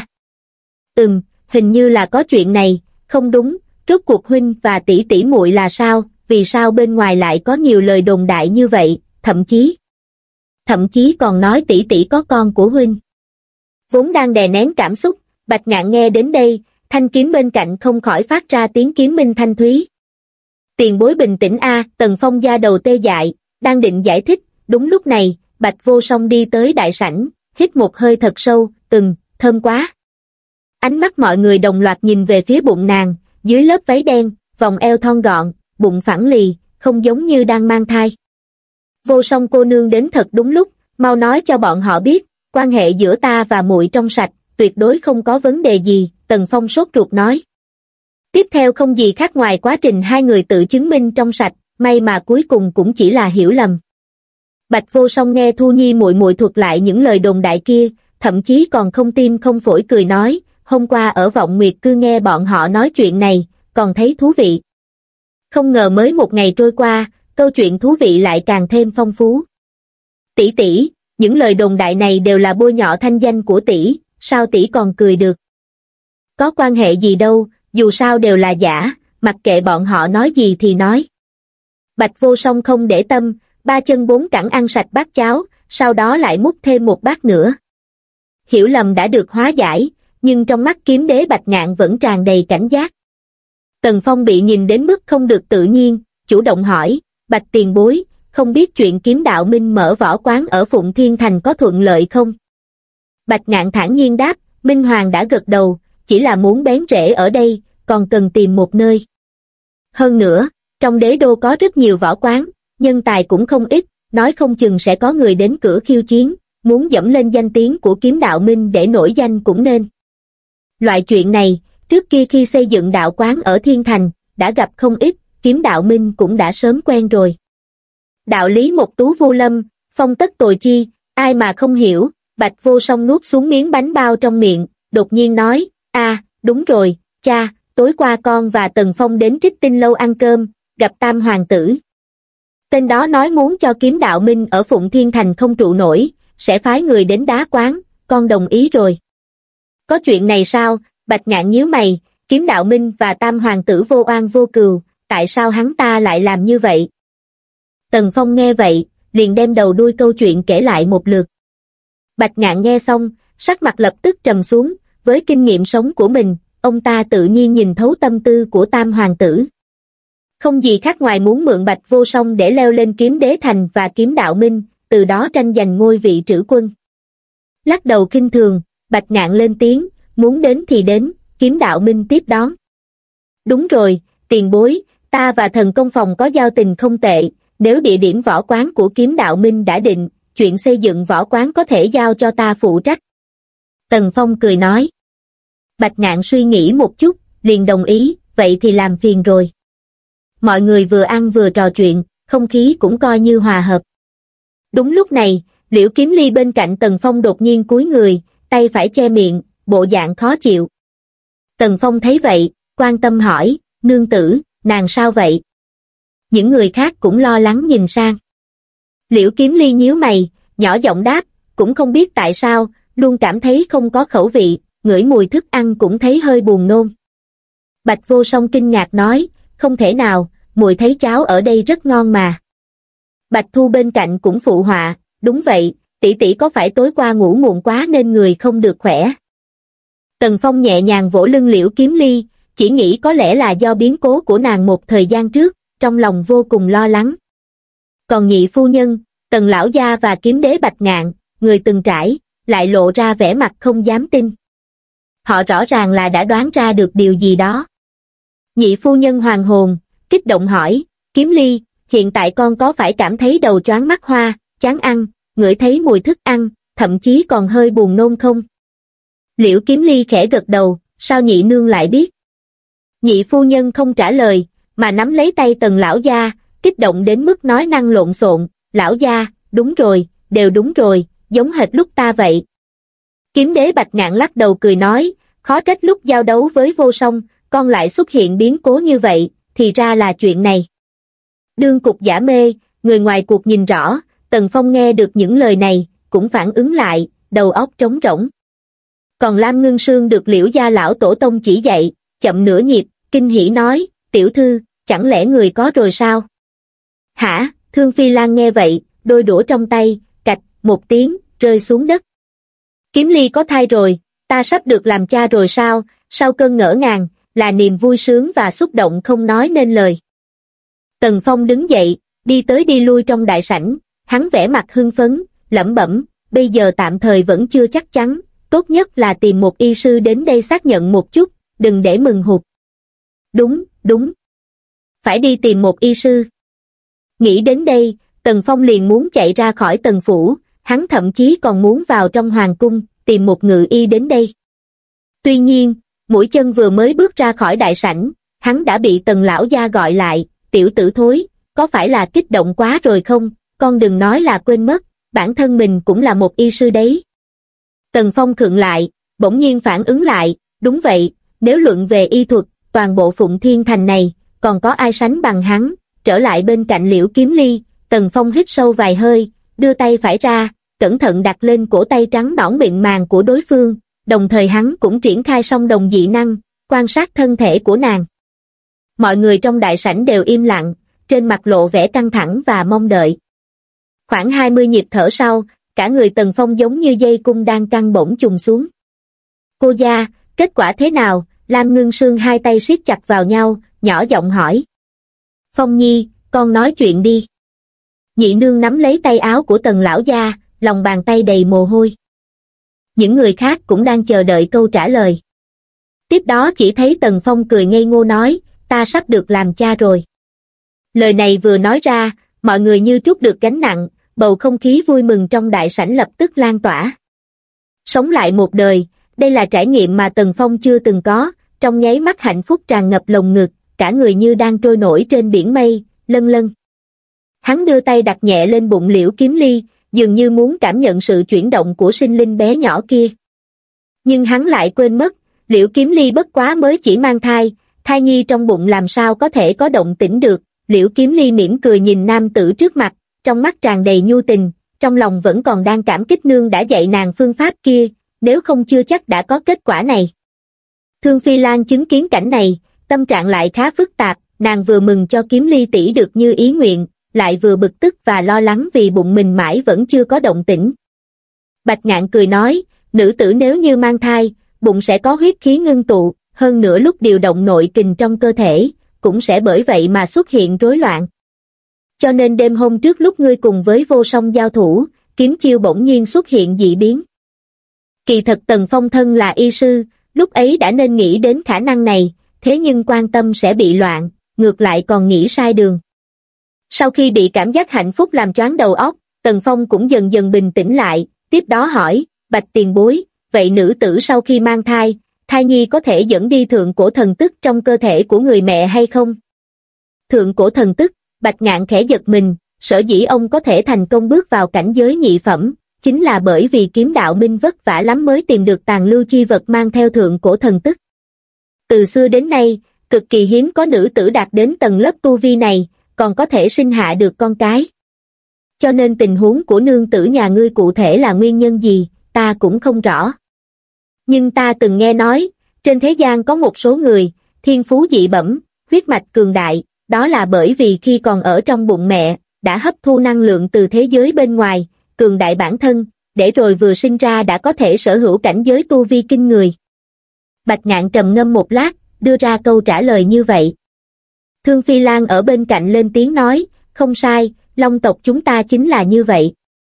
hình như là có chuyện này, không đúng, rốt cuộc huynh và tỷ tỷ muội là sao, vì sao bên ngoài lại có nhiều lời đồn đại như vậy, thậm chí còn nói tỷ tỷ có con của huynh. Vốn đang đè nén cảm xúc, Bạch Ngạn nghe đến đây, thanh kiếm bên cạnh không khỏi phát ra tiếng kiếm minh thanh thúy. Tiền bối bình tĩnh Tần Phong da đầu tê dại, đang định giải thích, đúng lúc này, Bạch Vô Song đi tới đại sảnh, hít một hơi thật sâu, thơm quá. Ánh mắt mọi người đồng loạt nhìn về phía bụng nàng, dưới lớp váy đen, vòng eo thon gọn, bụng phẳng lì, không giống như đang mang thai. Vô Song cô nương đến thật đúng lúc, mau nói cho bọn họ biết, quan hệ giữa ta và muội trong sạch, tuyệt đối không có vấn đề gì, Tần Phong sốt ruột nói. Tiếp theo không gì khác ngoài quá trình hai người tự chứng minh trong sạch, may mà cuối cùng cũng chỉ là hiểu lầm. Bạch Vô Song nghe Thu Nhi muội muội thuật lại những lời đồn đại kia, thậm chí còn không tim không phổi cười nói, hôm qua ở Vọng Nguyệt Cư nghe bọn họ nói chuyện này, còn thấy thú vị. Không ngờ mới một ngày trôi qua, câu chuyện thú vị lại càng thêm phong phú. Tỷ tỷ, những lời đồn đại này đều là bôi nhọ thanh danh của tỷ, sao tỷ còn cười được? Có quan hệ gì đâu, dù sao đều là giả, mặc kệ bọn họ nói gì thì nói. Bạch Vô Song không để tâm, ba chân bốn cẳng ăn sạch bát cháo, sau đó lại múc thêm một bát nữa. Hiểu lầm đã được hóa giải, nhưng trong mắt kiếm đế Bạch Ngạn vẫn tràn đầy cảnh giác. Tần Phong bị nhìn đến mức không được tự nhiên, chủ động hỏi, Bạch tiền bối, không biết chuyện Kiếm Đạo Minh mở võ quán ở Phụng Thiên Thành có thuận lợi không? Bạch Ngạn thản nhiên đáp, Minh Hoàng đã gật đầu, chỉ là muốn bén rễ ở đây, còn cần tìm một nơi. Hơn nữa, trong đế đô có rất nhiều võ quán, nhân tài cũng không ít, nói không chừng sẽ có người đến cửa khiêu chiến, muốn dẫm lên danh tiếng của Kiếm Đạo Minh để nổi danh cũng nên. Loại chuyện này, trước kia khi xây dựng đạo quán ở Thiên Thành, đã gặp không ít, Kiếm Đạo Minh cũng đã sớm quen rồi. Đạo lý một tú vô lâm, phong tất tồi chi, ai mà không hiểu. Bạch Vô Song nuốt xuống miếng bánh bao trong miệng, đột nhiên nói, đúng rồi, cha, tối qua con và Tần Phong đến Trích Tinh Lâu ăn cơm, gặp Tam Hoàng tử. Tên đó nói muốn cho Kiếm Đạo Minh ở Phụng Thiên Thành không trụ nổi, sẽ phái người đến đá quán, con đồng ý rồi. Có chuyện này sao? Bạch Ngạn nhíu mày, Kiếm Đạo Minh và Tam Hoàng tử vô oan vô cừu, tại sao hắn ta lại làm như vậy? Tần Phong nghe vậy, liền đem đầu đuôi câu chuyện kể lại một lượt. Bạch Ngạn nghe xong, sắc mặt lập tức trầm xuống, với kinh nghiệm sống của mình, ông ta tự nhiên nhìn thấu tâm tư của Tam Hoàng tử. Không gì khác ngoài muốn mượn Bạch Vô Song để leo lên Kiếm Đế Thành và Kiếm Đạo Minh, từ đó tranh giành ngôi vị trữ quân. Lắc đầu khinh thường, Bạch Ngạn lên tiếng, muốn đến thì đến, Kiếm Đạo Minh tiếp đón. Đúng rồi, tiền bối, ta và Thần Công Phòng có giao tình không tệ, nếu địa điểm võ quán của Kiếm Đạo Minh đã định, chuyện xây dựng võ quán có thể giao cho ta phụ trách. Tần Phong cười nói. Bạch Ngạn suy nghĩ một chút, liền đồng ý, vậy thì làm phiền rồi. Mọi người vừa ăn vừa trò chuyện, không khí cũng coi như hòa hợp. Đúng lúc này, Liễu Kiếm Ly bên cạnh Tần Phong đột nhiên cúi người, tay phải che miệng, bộ dạng khó chịu. Tần Phong thấy vậy, quan tâm hỏi, nương tử, nàng sao vậy? Những người khác cũng lo lắng nhìn sang. Liễu Kiếm Ly nhíu mày, nhỏ giọng đáp, cũng không biết tại sao, luôn cảm thấy không có khẩu vị, ngửi mùi thức ăn cũng thấy hơi buồn nôn. Bạch Vô Song kinh ngạc nói, không thể nào, muội thấy cháo ở đây rất ngon mà. Bạch Thu bên cạnh cũng phụ họa, đúng vậy, tỷ tỷ có phải tối qua ngủ muộn quá nên người không được khỏe. Tần Phong nhẹ nhàng vỗ lưng Liễu Kiếm Ly, chỉ nghĩ có lẽ là do biến cố của nàng một thời gian trước, trong lòng vô cùng lo lắng. Còn nhị phu nhân, Tần lão gia và Kiếm Đế Bạch Ngạn, người từng trải, lại lộ ra vẻ mặt không dám tin. Họ rõ ràng là đã đoán ra được điều gì đó. Nhị phu nhân hoàng hồn, kích động hỏi, Kiếm Ly, hiện tại con có phải cảm thấy đầu choáng mắt hoa, chán ăn, ngửi thấy mùi thức ăn, thậm chí còn hơi buồn nôn không? Liễu Kiếm Ly khẽ gật đầu, sao nhị nương lại biết? Nhị phu nhân không trả lời, mà nắm lấy tay Tần lão gia, kích động đến mức nói năng lộn xộn, lão gia, đúng rồi, đều đúng rồi, giống hệt lúc ta vậy. Kiếm Đế Bạch Ngạn lắc đầu cười nói, khó trách lúc giao đấu với Vô Song, con lại xuất hiện biến cố như vậy, thì ra là chuyện này. Đương cục giả mê, người ngoài cuộc nhìn rõ, Tần Phong nghe được những lời này, cũng phản ứng lại, đầu óc trống rỗng. Còn Lam Ngưng Sương được Liễu gia lão tổ tông chỉ dạy, chậm nửa nhịp, kinh hỉ nói, tiểu thư, chẳng lẽ người có rồi sao? Hả? Thương Phi Lan nghe vậy, đôi đũa trong tay, cạch, một tiếng, rơi xuống đất. Kiếm Ly có thai rồi, ta sắp được làm cha rồi sao? Sau cơn ngỡ ngàng, là niềm vui sướng và xúc động không nói nên lời. Tần Phong đứng dậy, đi tới đi lui trong đại sảnh, hắn vẻ mặt hưng phấn, lẩm bẩm, bây giờ tạm thời vẫn chưa chắc chắn, tốt nhất là tìm một y sư đến đây xác nhận một chút, đừng để mừng hụt. Đúng. Phải đi tìm một y sư. Nghĩ đến đây, Tần Phong liền muốn chạy ra khỏi Tần phủ, hắn thậm chí còn muốn vào trong hoàng cung, tìm một ngự y đến đây. Tuy nhiên, mũi chân vừa mới bước ra khỏi đại sảnh, hắn đã bị Tần lão gia gọi lại, tiểu tử thối, có phải là kích động quá rồi không, con đừng nói là quên mất, bản thân mình cũng là một y sư đấy. Tần Phong khựng lại, bỗng nhiên phản ứng lại, đúng vậy, nếu luận về y thuật, toàn bộ Phụng Thiên Thành này, còn có ai sánh bằng hắn, trở lại bên cạnh Liễu Kiếm Ly, Tần Phong hít sâu vài hơi, đưa tay phải ra, cẩn thận đặt lên cổ tay trắng nõn mịn màng của đối phương, đồng thời hắn cũng triển khai song đồng dị năng, quan sát thân thể của nàng. Mọi người trong đại sảnh đều im lặng, trên mặt lộ vẻ căng thẳng và mong đợi. Khoảng 20 nhịp thở sau, cả người Tần Phong giống như dây cung đang căng bổng chùng xuống. Cô gia, kết quả thế nào? Lam Ngưng Sương hai tay siết chặt vào nhau, nhỏ giọng hỏi. Phong Nhi, con nói chuyện đi. Nhị nương nắm lấy tay áo của Tần lão gia, lòng bàn tay đầy mồ hôi. Những người khác cũng đang chờ đợi câu trả lời. Tiếp đó chỉ thấy Tần Phong cười ngây ngô nói, ta sắp được làm cha rồi. Lời này vừa nói ra, mọi người như trút được gánh nặng, bầu không khí vui mừng trong đại sảnh lập tức lan tỏa. Sống lại một đời, đây là trải nghiệm mà Tần Phong chưa từng có, trong nháy mắt hạnh phúc tràn ngập lồng ngực, cả người như đang trôi nổi trên biển mây, lân lân. Hắn đưa tay đặt nhẹ lên bụng Liễu Kiếm Ly, dường như muốn cảm nhận sự chuyển động của sinh linh bé nhỏ kia. Nhưng hắn lại quên mất, Liễu Kiếm Ly bất quá mới chỉ mang thai, thai nhi trong bụng làm sao có thể có động tĩnh được. Liễu Kiếm Ly mỉm cười nhìn nam tử trước mặt, trong mắt tràn đầy nhu tình, trong lòng vẫn còn đang cảm kích nương đã dạy nàng phương pháp kia, nếu không chưa chắc đã có kết quả này. Thương Phi Lan chứng kiến cảnh này, tâm trạng lại khá phức tạp, nàng vừa mừng cho Kiếm Ly tỷ được như ý nguyện, lại vừa bực tức và lo lắng vì bụng mình mãi vẫn chưa có động tĩnh. Bạch Ngạn cười nói, nữ tử nếu như mang thai, bụng sẽ có huyết khí ngưng tụ, hơn nữa lúc điều động nội kình trong cơ thể, cũng sẽ bởi vậy mà xuất hiện rối loạn. Cho nên đêm hôm trước lúc ngươi cùng với Vô Song giao thủ, kiếm chiêu bỗng nhiên xuất hiện dị biến. Kỳ thật Tần Phong thân là y sư, lúc ấy đã nên nghĩ đến khả năng này, thế nhưng quan tâm sẽ bị loạn, ngược lại còn nghĩ sai đường. Sau khi bị cảm giác hạnh phúc làm choáng đầu óc, Tần Phong cũng dần dần bình tĩnh lại, tiếp đó hỏi, Bạch tiền bối, vậy nữ tử sau khi mang thai, thai nhi có thể dẫn đi thượng cổ thần tức trong cơ thể của người mẹ hay không? Thượng cổ thần tức, Bạch Ngạn khẽ giật mình, sở dĩ ông có thể thành công bước vào cảnh giới nhị phẩm, chính là bởi vì kiếm đạo minh vất vả lắm mới tìm được tàn lưu chi vật mang theo thượng cổ thần tức. Từ xưa đến nay, cực kỳ hiếm có nữ tử đạt đến tầng lớp tu vi này, còn có thể sinh hạ được con cái. Cho nên tình huống của nương tử nhà ngươi cụ thể là nguyên nhân gì, ta cũng không rõ. Nhưng ta từng nghe nói, trên thế gian có một số người, thiên phú dị bẩm, huyết mạch cường đại, đó là bởi vì khi còn ở trong bụng mẹ, đã hấp thu năng lượng từ thế giới bên ngoài, cường đại bản thân, để rồi vừa sinh ra đã có thể sở hữu cảnh giới tu vi kinh người. Bạch Ngạn trầm ngâm một lát, đưa ra câu trả lời như vậy. Thương Phi Lan ở bên cạnh lên tiếng nói, không sai, Long tộc chúng ta chính là như vậy.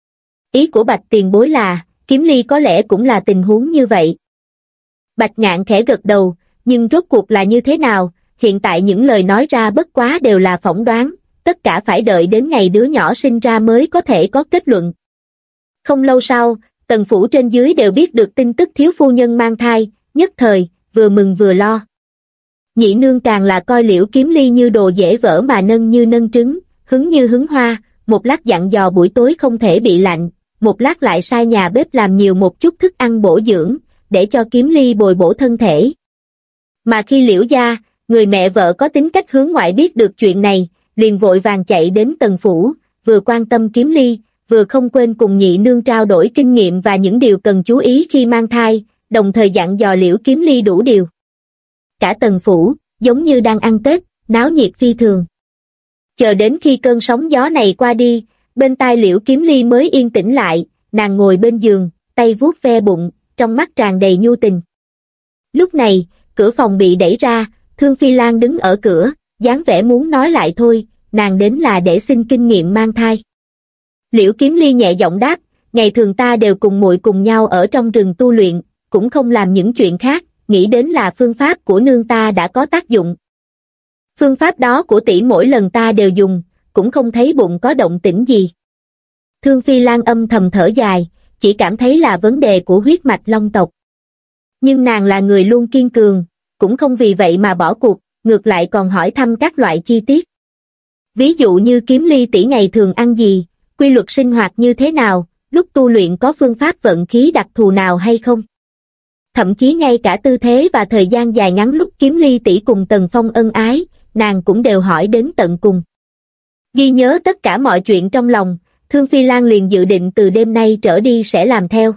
Ý của Bạch tiền bối là, Kiếm Ly có lẽ cũng là tình huống như vậy. Bạch Ngạn khẽ gật đầu, nhưng rốt cuộc là như thế nào, hiện tại những lời nói ra bất quá đều là phỏng đoán, tất cả phải đợi đến ngày đứa nhỏ sinh ra mới có thể có kết luận. Không lâu sau, Tần phủ trên dưới đều biết được tin tức thiếu phu nhân mang thai, nhất thời, vừa mừng vừa lo. Nhị nương càng là coi Liễu Kiếm Ly như đồ dễ vỡ mà nâng như nâng trứng, hứng như hứng hoa, một lát dặn dò buổi tối không thể bị lạnh, một lát lại sai nhà bếp làm nhiều một chút thức ăn bổ dưỡng, để cho Kiếm Ly bồi bổ thân thể. Mà khi Liễu gia, người mẹ vợ có tính cách hướng ngoại biết được chuyện này, liền vội vàng chạy đến Tần phủ, vừa quan tâm Kiếm Ly, vừa không quên cùng nhị nương trao đổi kinh nghiệm và những điều cần chú ý khi mang thai, đồng thời dặn dò Liễu Kiếm Ly đủ điều. Cả Tần phủ, giống như đang ăn Tết, náo nhiệt phi thường. Chờ đến khi cơn sóng gió này qua đi, bên tai Liễu Kiếm Ly mới yên tĩnh lại, nàng ngồi bên giường, tay vuốt ve bụng, trong mắt tràn đầy nhu tình. Lúc này, cửa phòng bị đẩy ra, Thương Phi Lan đứng ở cửa, dáng vẻ muốn nói lại thôi, nàng đến là để xin kinh nghiệm mang thai. Liễu Kiếm Ly nhẹ giọng đáp, ngày thường ta đều cùng muội cùng nhau ở trong rừng tu luyện, cũng không làm những chuyện khác, nghĩ đến là phương pháp của nương ta đã có tác dụng. Phương pháp đó của tỷ mỗi lần ta đều dùng, cũng không thấy bụng có động tĩnh gì. Thương Phi Lan âm thầm thở dài, chỉ cảm thấy là vấn đề của huyết mạch Long tộc. Nhưng nàng là người luôn kiên cường, cũng không vì vậy mà bỏ cuộc, ngược lại còn hỏi thăm các loại chi tiết. Ví dụ như Kiếm Ly tỷ ngày thường ăn gì, quy luật sinh hoạt như thế nào, lúc tu luyện có phương pháp vận khí đặc thù nào hay không. Thậm chí ngay cả tư thế và thời gian dài ngắn lúc Kiếm Ly tỷ cùng Tần Phong ân ái, nàng cũng đều hỏi đến tận cùng. Ghi nhớ tất cả mọi chuyện trong lòng, Thương Phi Lan liền dự định từ đêm nay trở đi sẽ làm theo.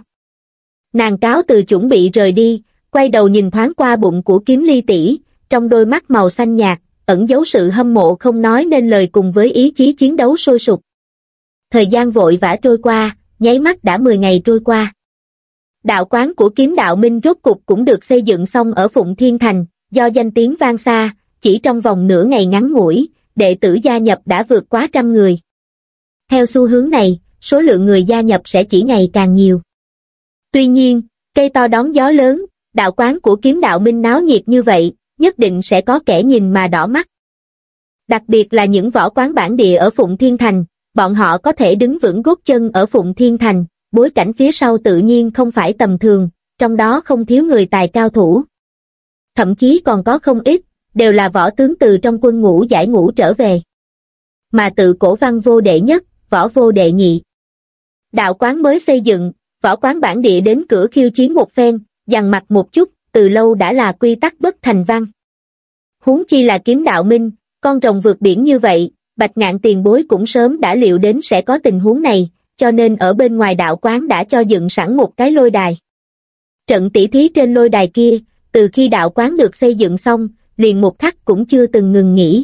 Nàng cáo từ chuẩn bị rời đi, quay đầu nhìn thoáng qua bụng của Kiếm Ly tỷ, trong đôi mắt màu xanh nhạt, ẩn giấu sự hâm mộ không nói nên lời cùng với ý chí chiến đấu sôi sục. Thời gian vội vã trôi qua, nháy mắt đã 10 ngày trôi qua. Đạo quán của Kiếm Đạo Minh rốt cục cũng được xây dựng xong ở Phụng Thiên Thành, do danh tiếng vang xa, chỉ trong vòng nửa ngày ngắn ngủi, đệ tử gia nhập đã vượt quá 100 người. Theo xu hướng này, số lượng người gia nhập sẽ chỉ ngày càng nhiều. Tuy nhiên, cây to đón gió lớn, đạo quán của Kiếm Đạo Minh náo nhiệt như vậy, nhất định sẽ có kẻ nhìn mà đỏ mắt. Đặc biệt là những võ quán bản địa ở Phụng Thiên Thành, bọn họ có thể đứng vững gót chân ở Phụng Thiên Thành, bối cảnh phía sau tự nhiên không phải tầm thường, trong đó không thiếu người tài cao thủ. Thậm chí còn có không ít, đều là võ tướng từ trong quân ngũ giải ngũ trở về. Mà tự cổ văn vô đệ nhất, võ vô đệ nhị. Đạo quán mới xây dựng, võ quán bản địa đến cửa khiêu chiến một phen, dằn mặt một chút, từ lâu đã là quy tắc bất thành văn. Huống chi là Kiếm Đạo Minh, con rồng vượt biển như vậy, Bạch Ngạn tiền bối cũng sớm đã liệu đến sẽ có tình huống này, cho nên ở bên ngoài đạo quán đã cho dựng sẵn một cái lôi đài. Trận tỷ thí trên lôi đài kia, từ khi đạo quán được xây dựng xong, liền một khắc cũng chưa từng ngừng nghỉ.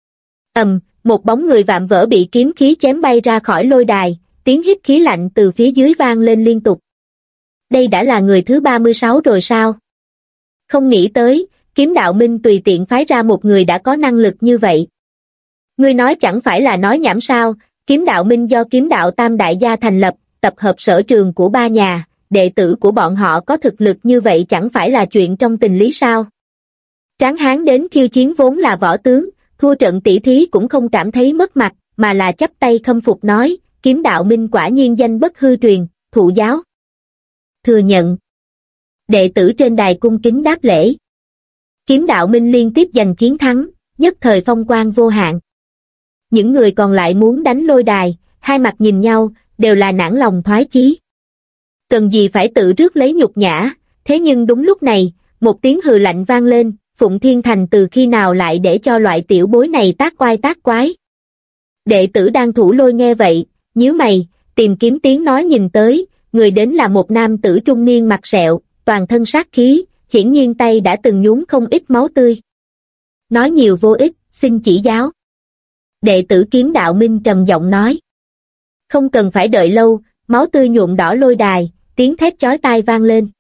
Một bóng người vạm vỡ bị kiếm khí chém bay ra khỏi lôi đài, tiếng hít khí lạnh từ phía dưới vang lên liên tục. Đây đã là người thứ 36 rồi sao? Không nghĩ tới, Kiếm Đạo Minh tùy tiện phái ra một người đã có năng lực như vậy. Ngươi nói chẳng phải là nói nhảm sao? Kiếm Đạo Minh do Kiếm Đạo Tam Đại Gia thành lập, tập hợp sở trường của ba nhà, đệ tử của bọn họ có thực lực như vậy chẳng phải là chuyện trong tình lý sao? Tráng hán đến khiêu chiến vốn là võ tướng, thua trận tỷ thí cũng không cảm thấy mất mặt, mà là chắp tay khâm phục nói, Kiếm Đạo Minh quả nhiên danh bất hư truyền, thụ giáo. Thừa nhận. Đệ tử trên đài cung kính đáp lễ. Kiếm Đạo Minh liên tiếp giành chiến thắng, nhất thời phong quang vô hạn. Những người còn lại muốn đánh lôi đài, hai mặt nhìn nhau, đều là nản lòng thoái chí. Cần gì phải tự rước lấy nhục nhã, thế nhưng đúng lúc này, một tiếng hừ lạnh vang lên, Phụng Thiên Thành từ khi nào lại để cho loại tiểu bối này tác oai tác quái. Đệ tử đang thủ lôi nghe vậy, nhíu mày, tìm kiếm tiếng nói nhìn tới, người đến là một nam tử trung niên mặt sẹo, toàn thân sát khí, hiển nhiên tay đã từng nhúng không ít máu tươi. Nói nhiều vô ích, xin chỉ giáo. Đệ tử Kiếm Đạo Minh trầm giọng nói. Không cần phải đợi lâu, máu tươi nhuộm đỏ lôi đài, tiếng thét chói tai vang lên.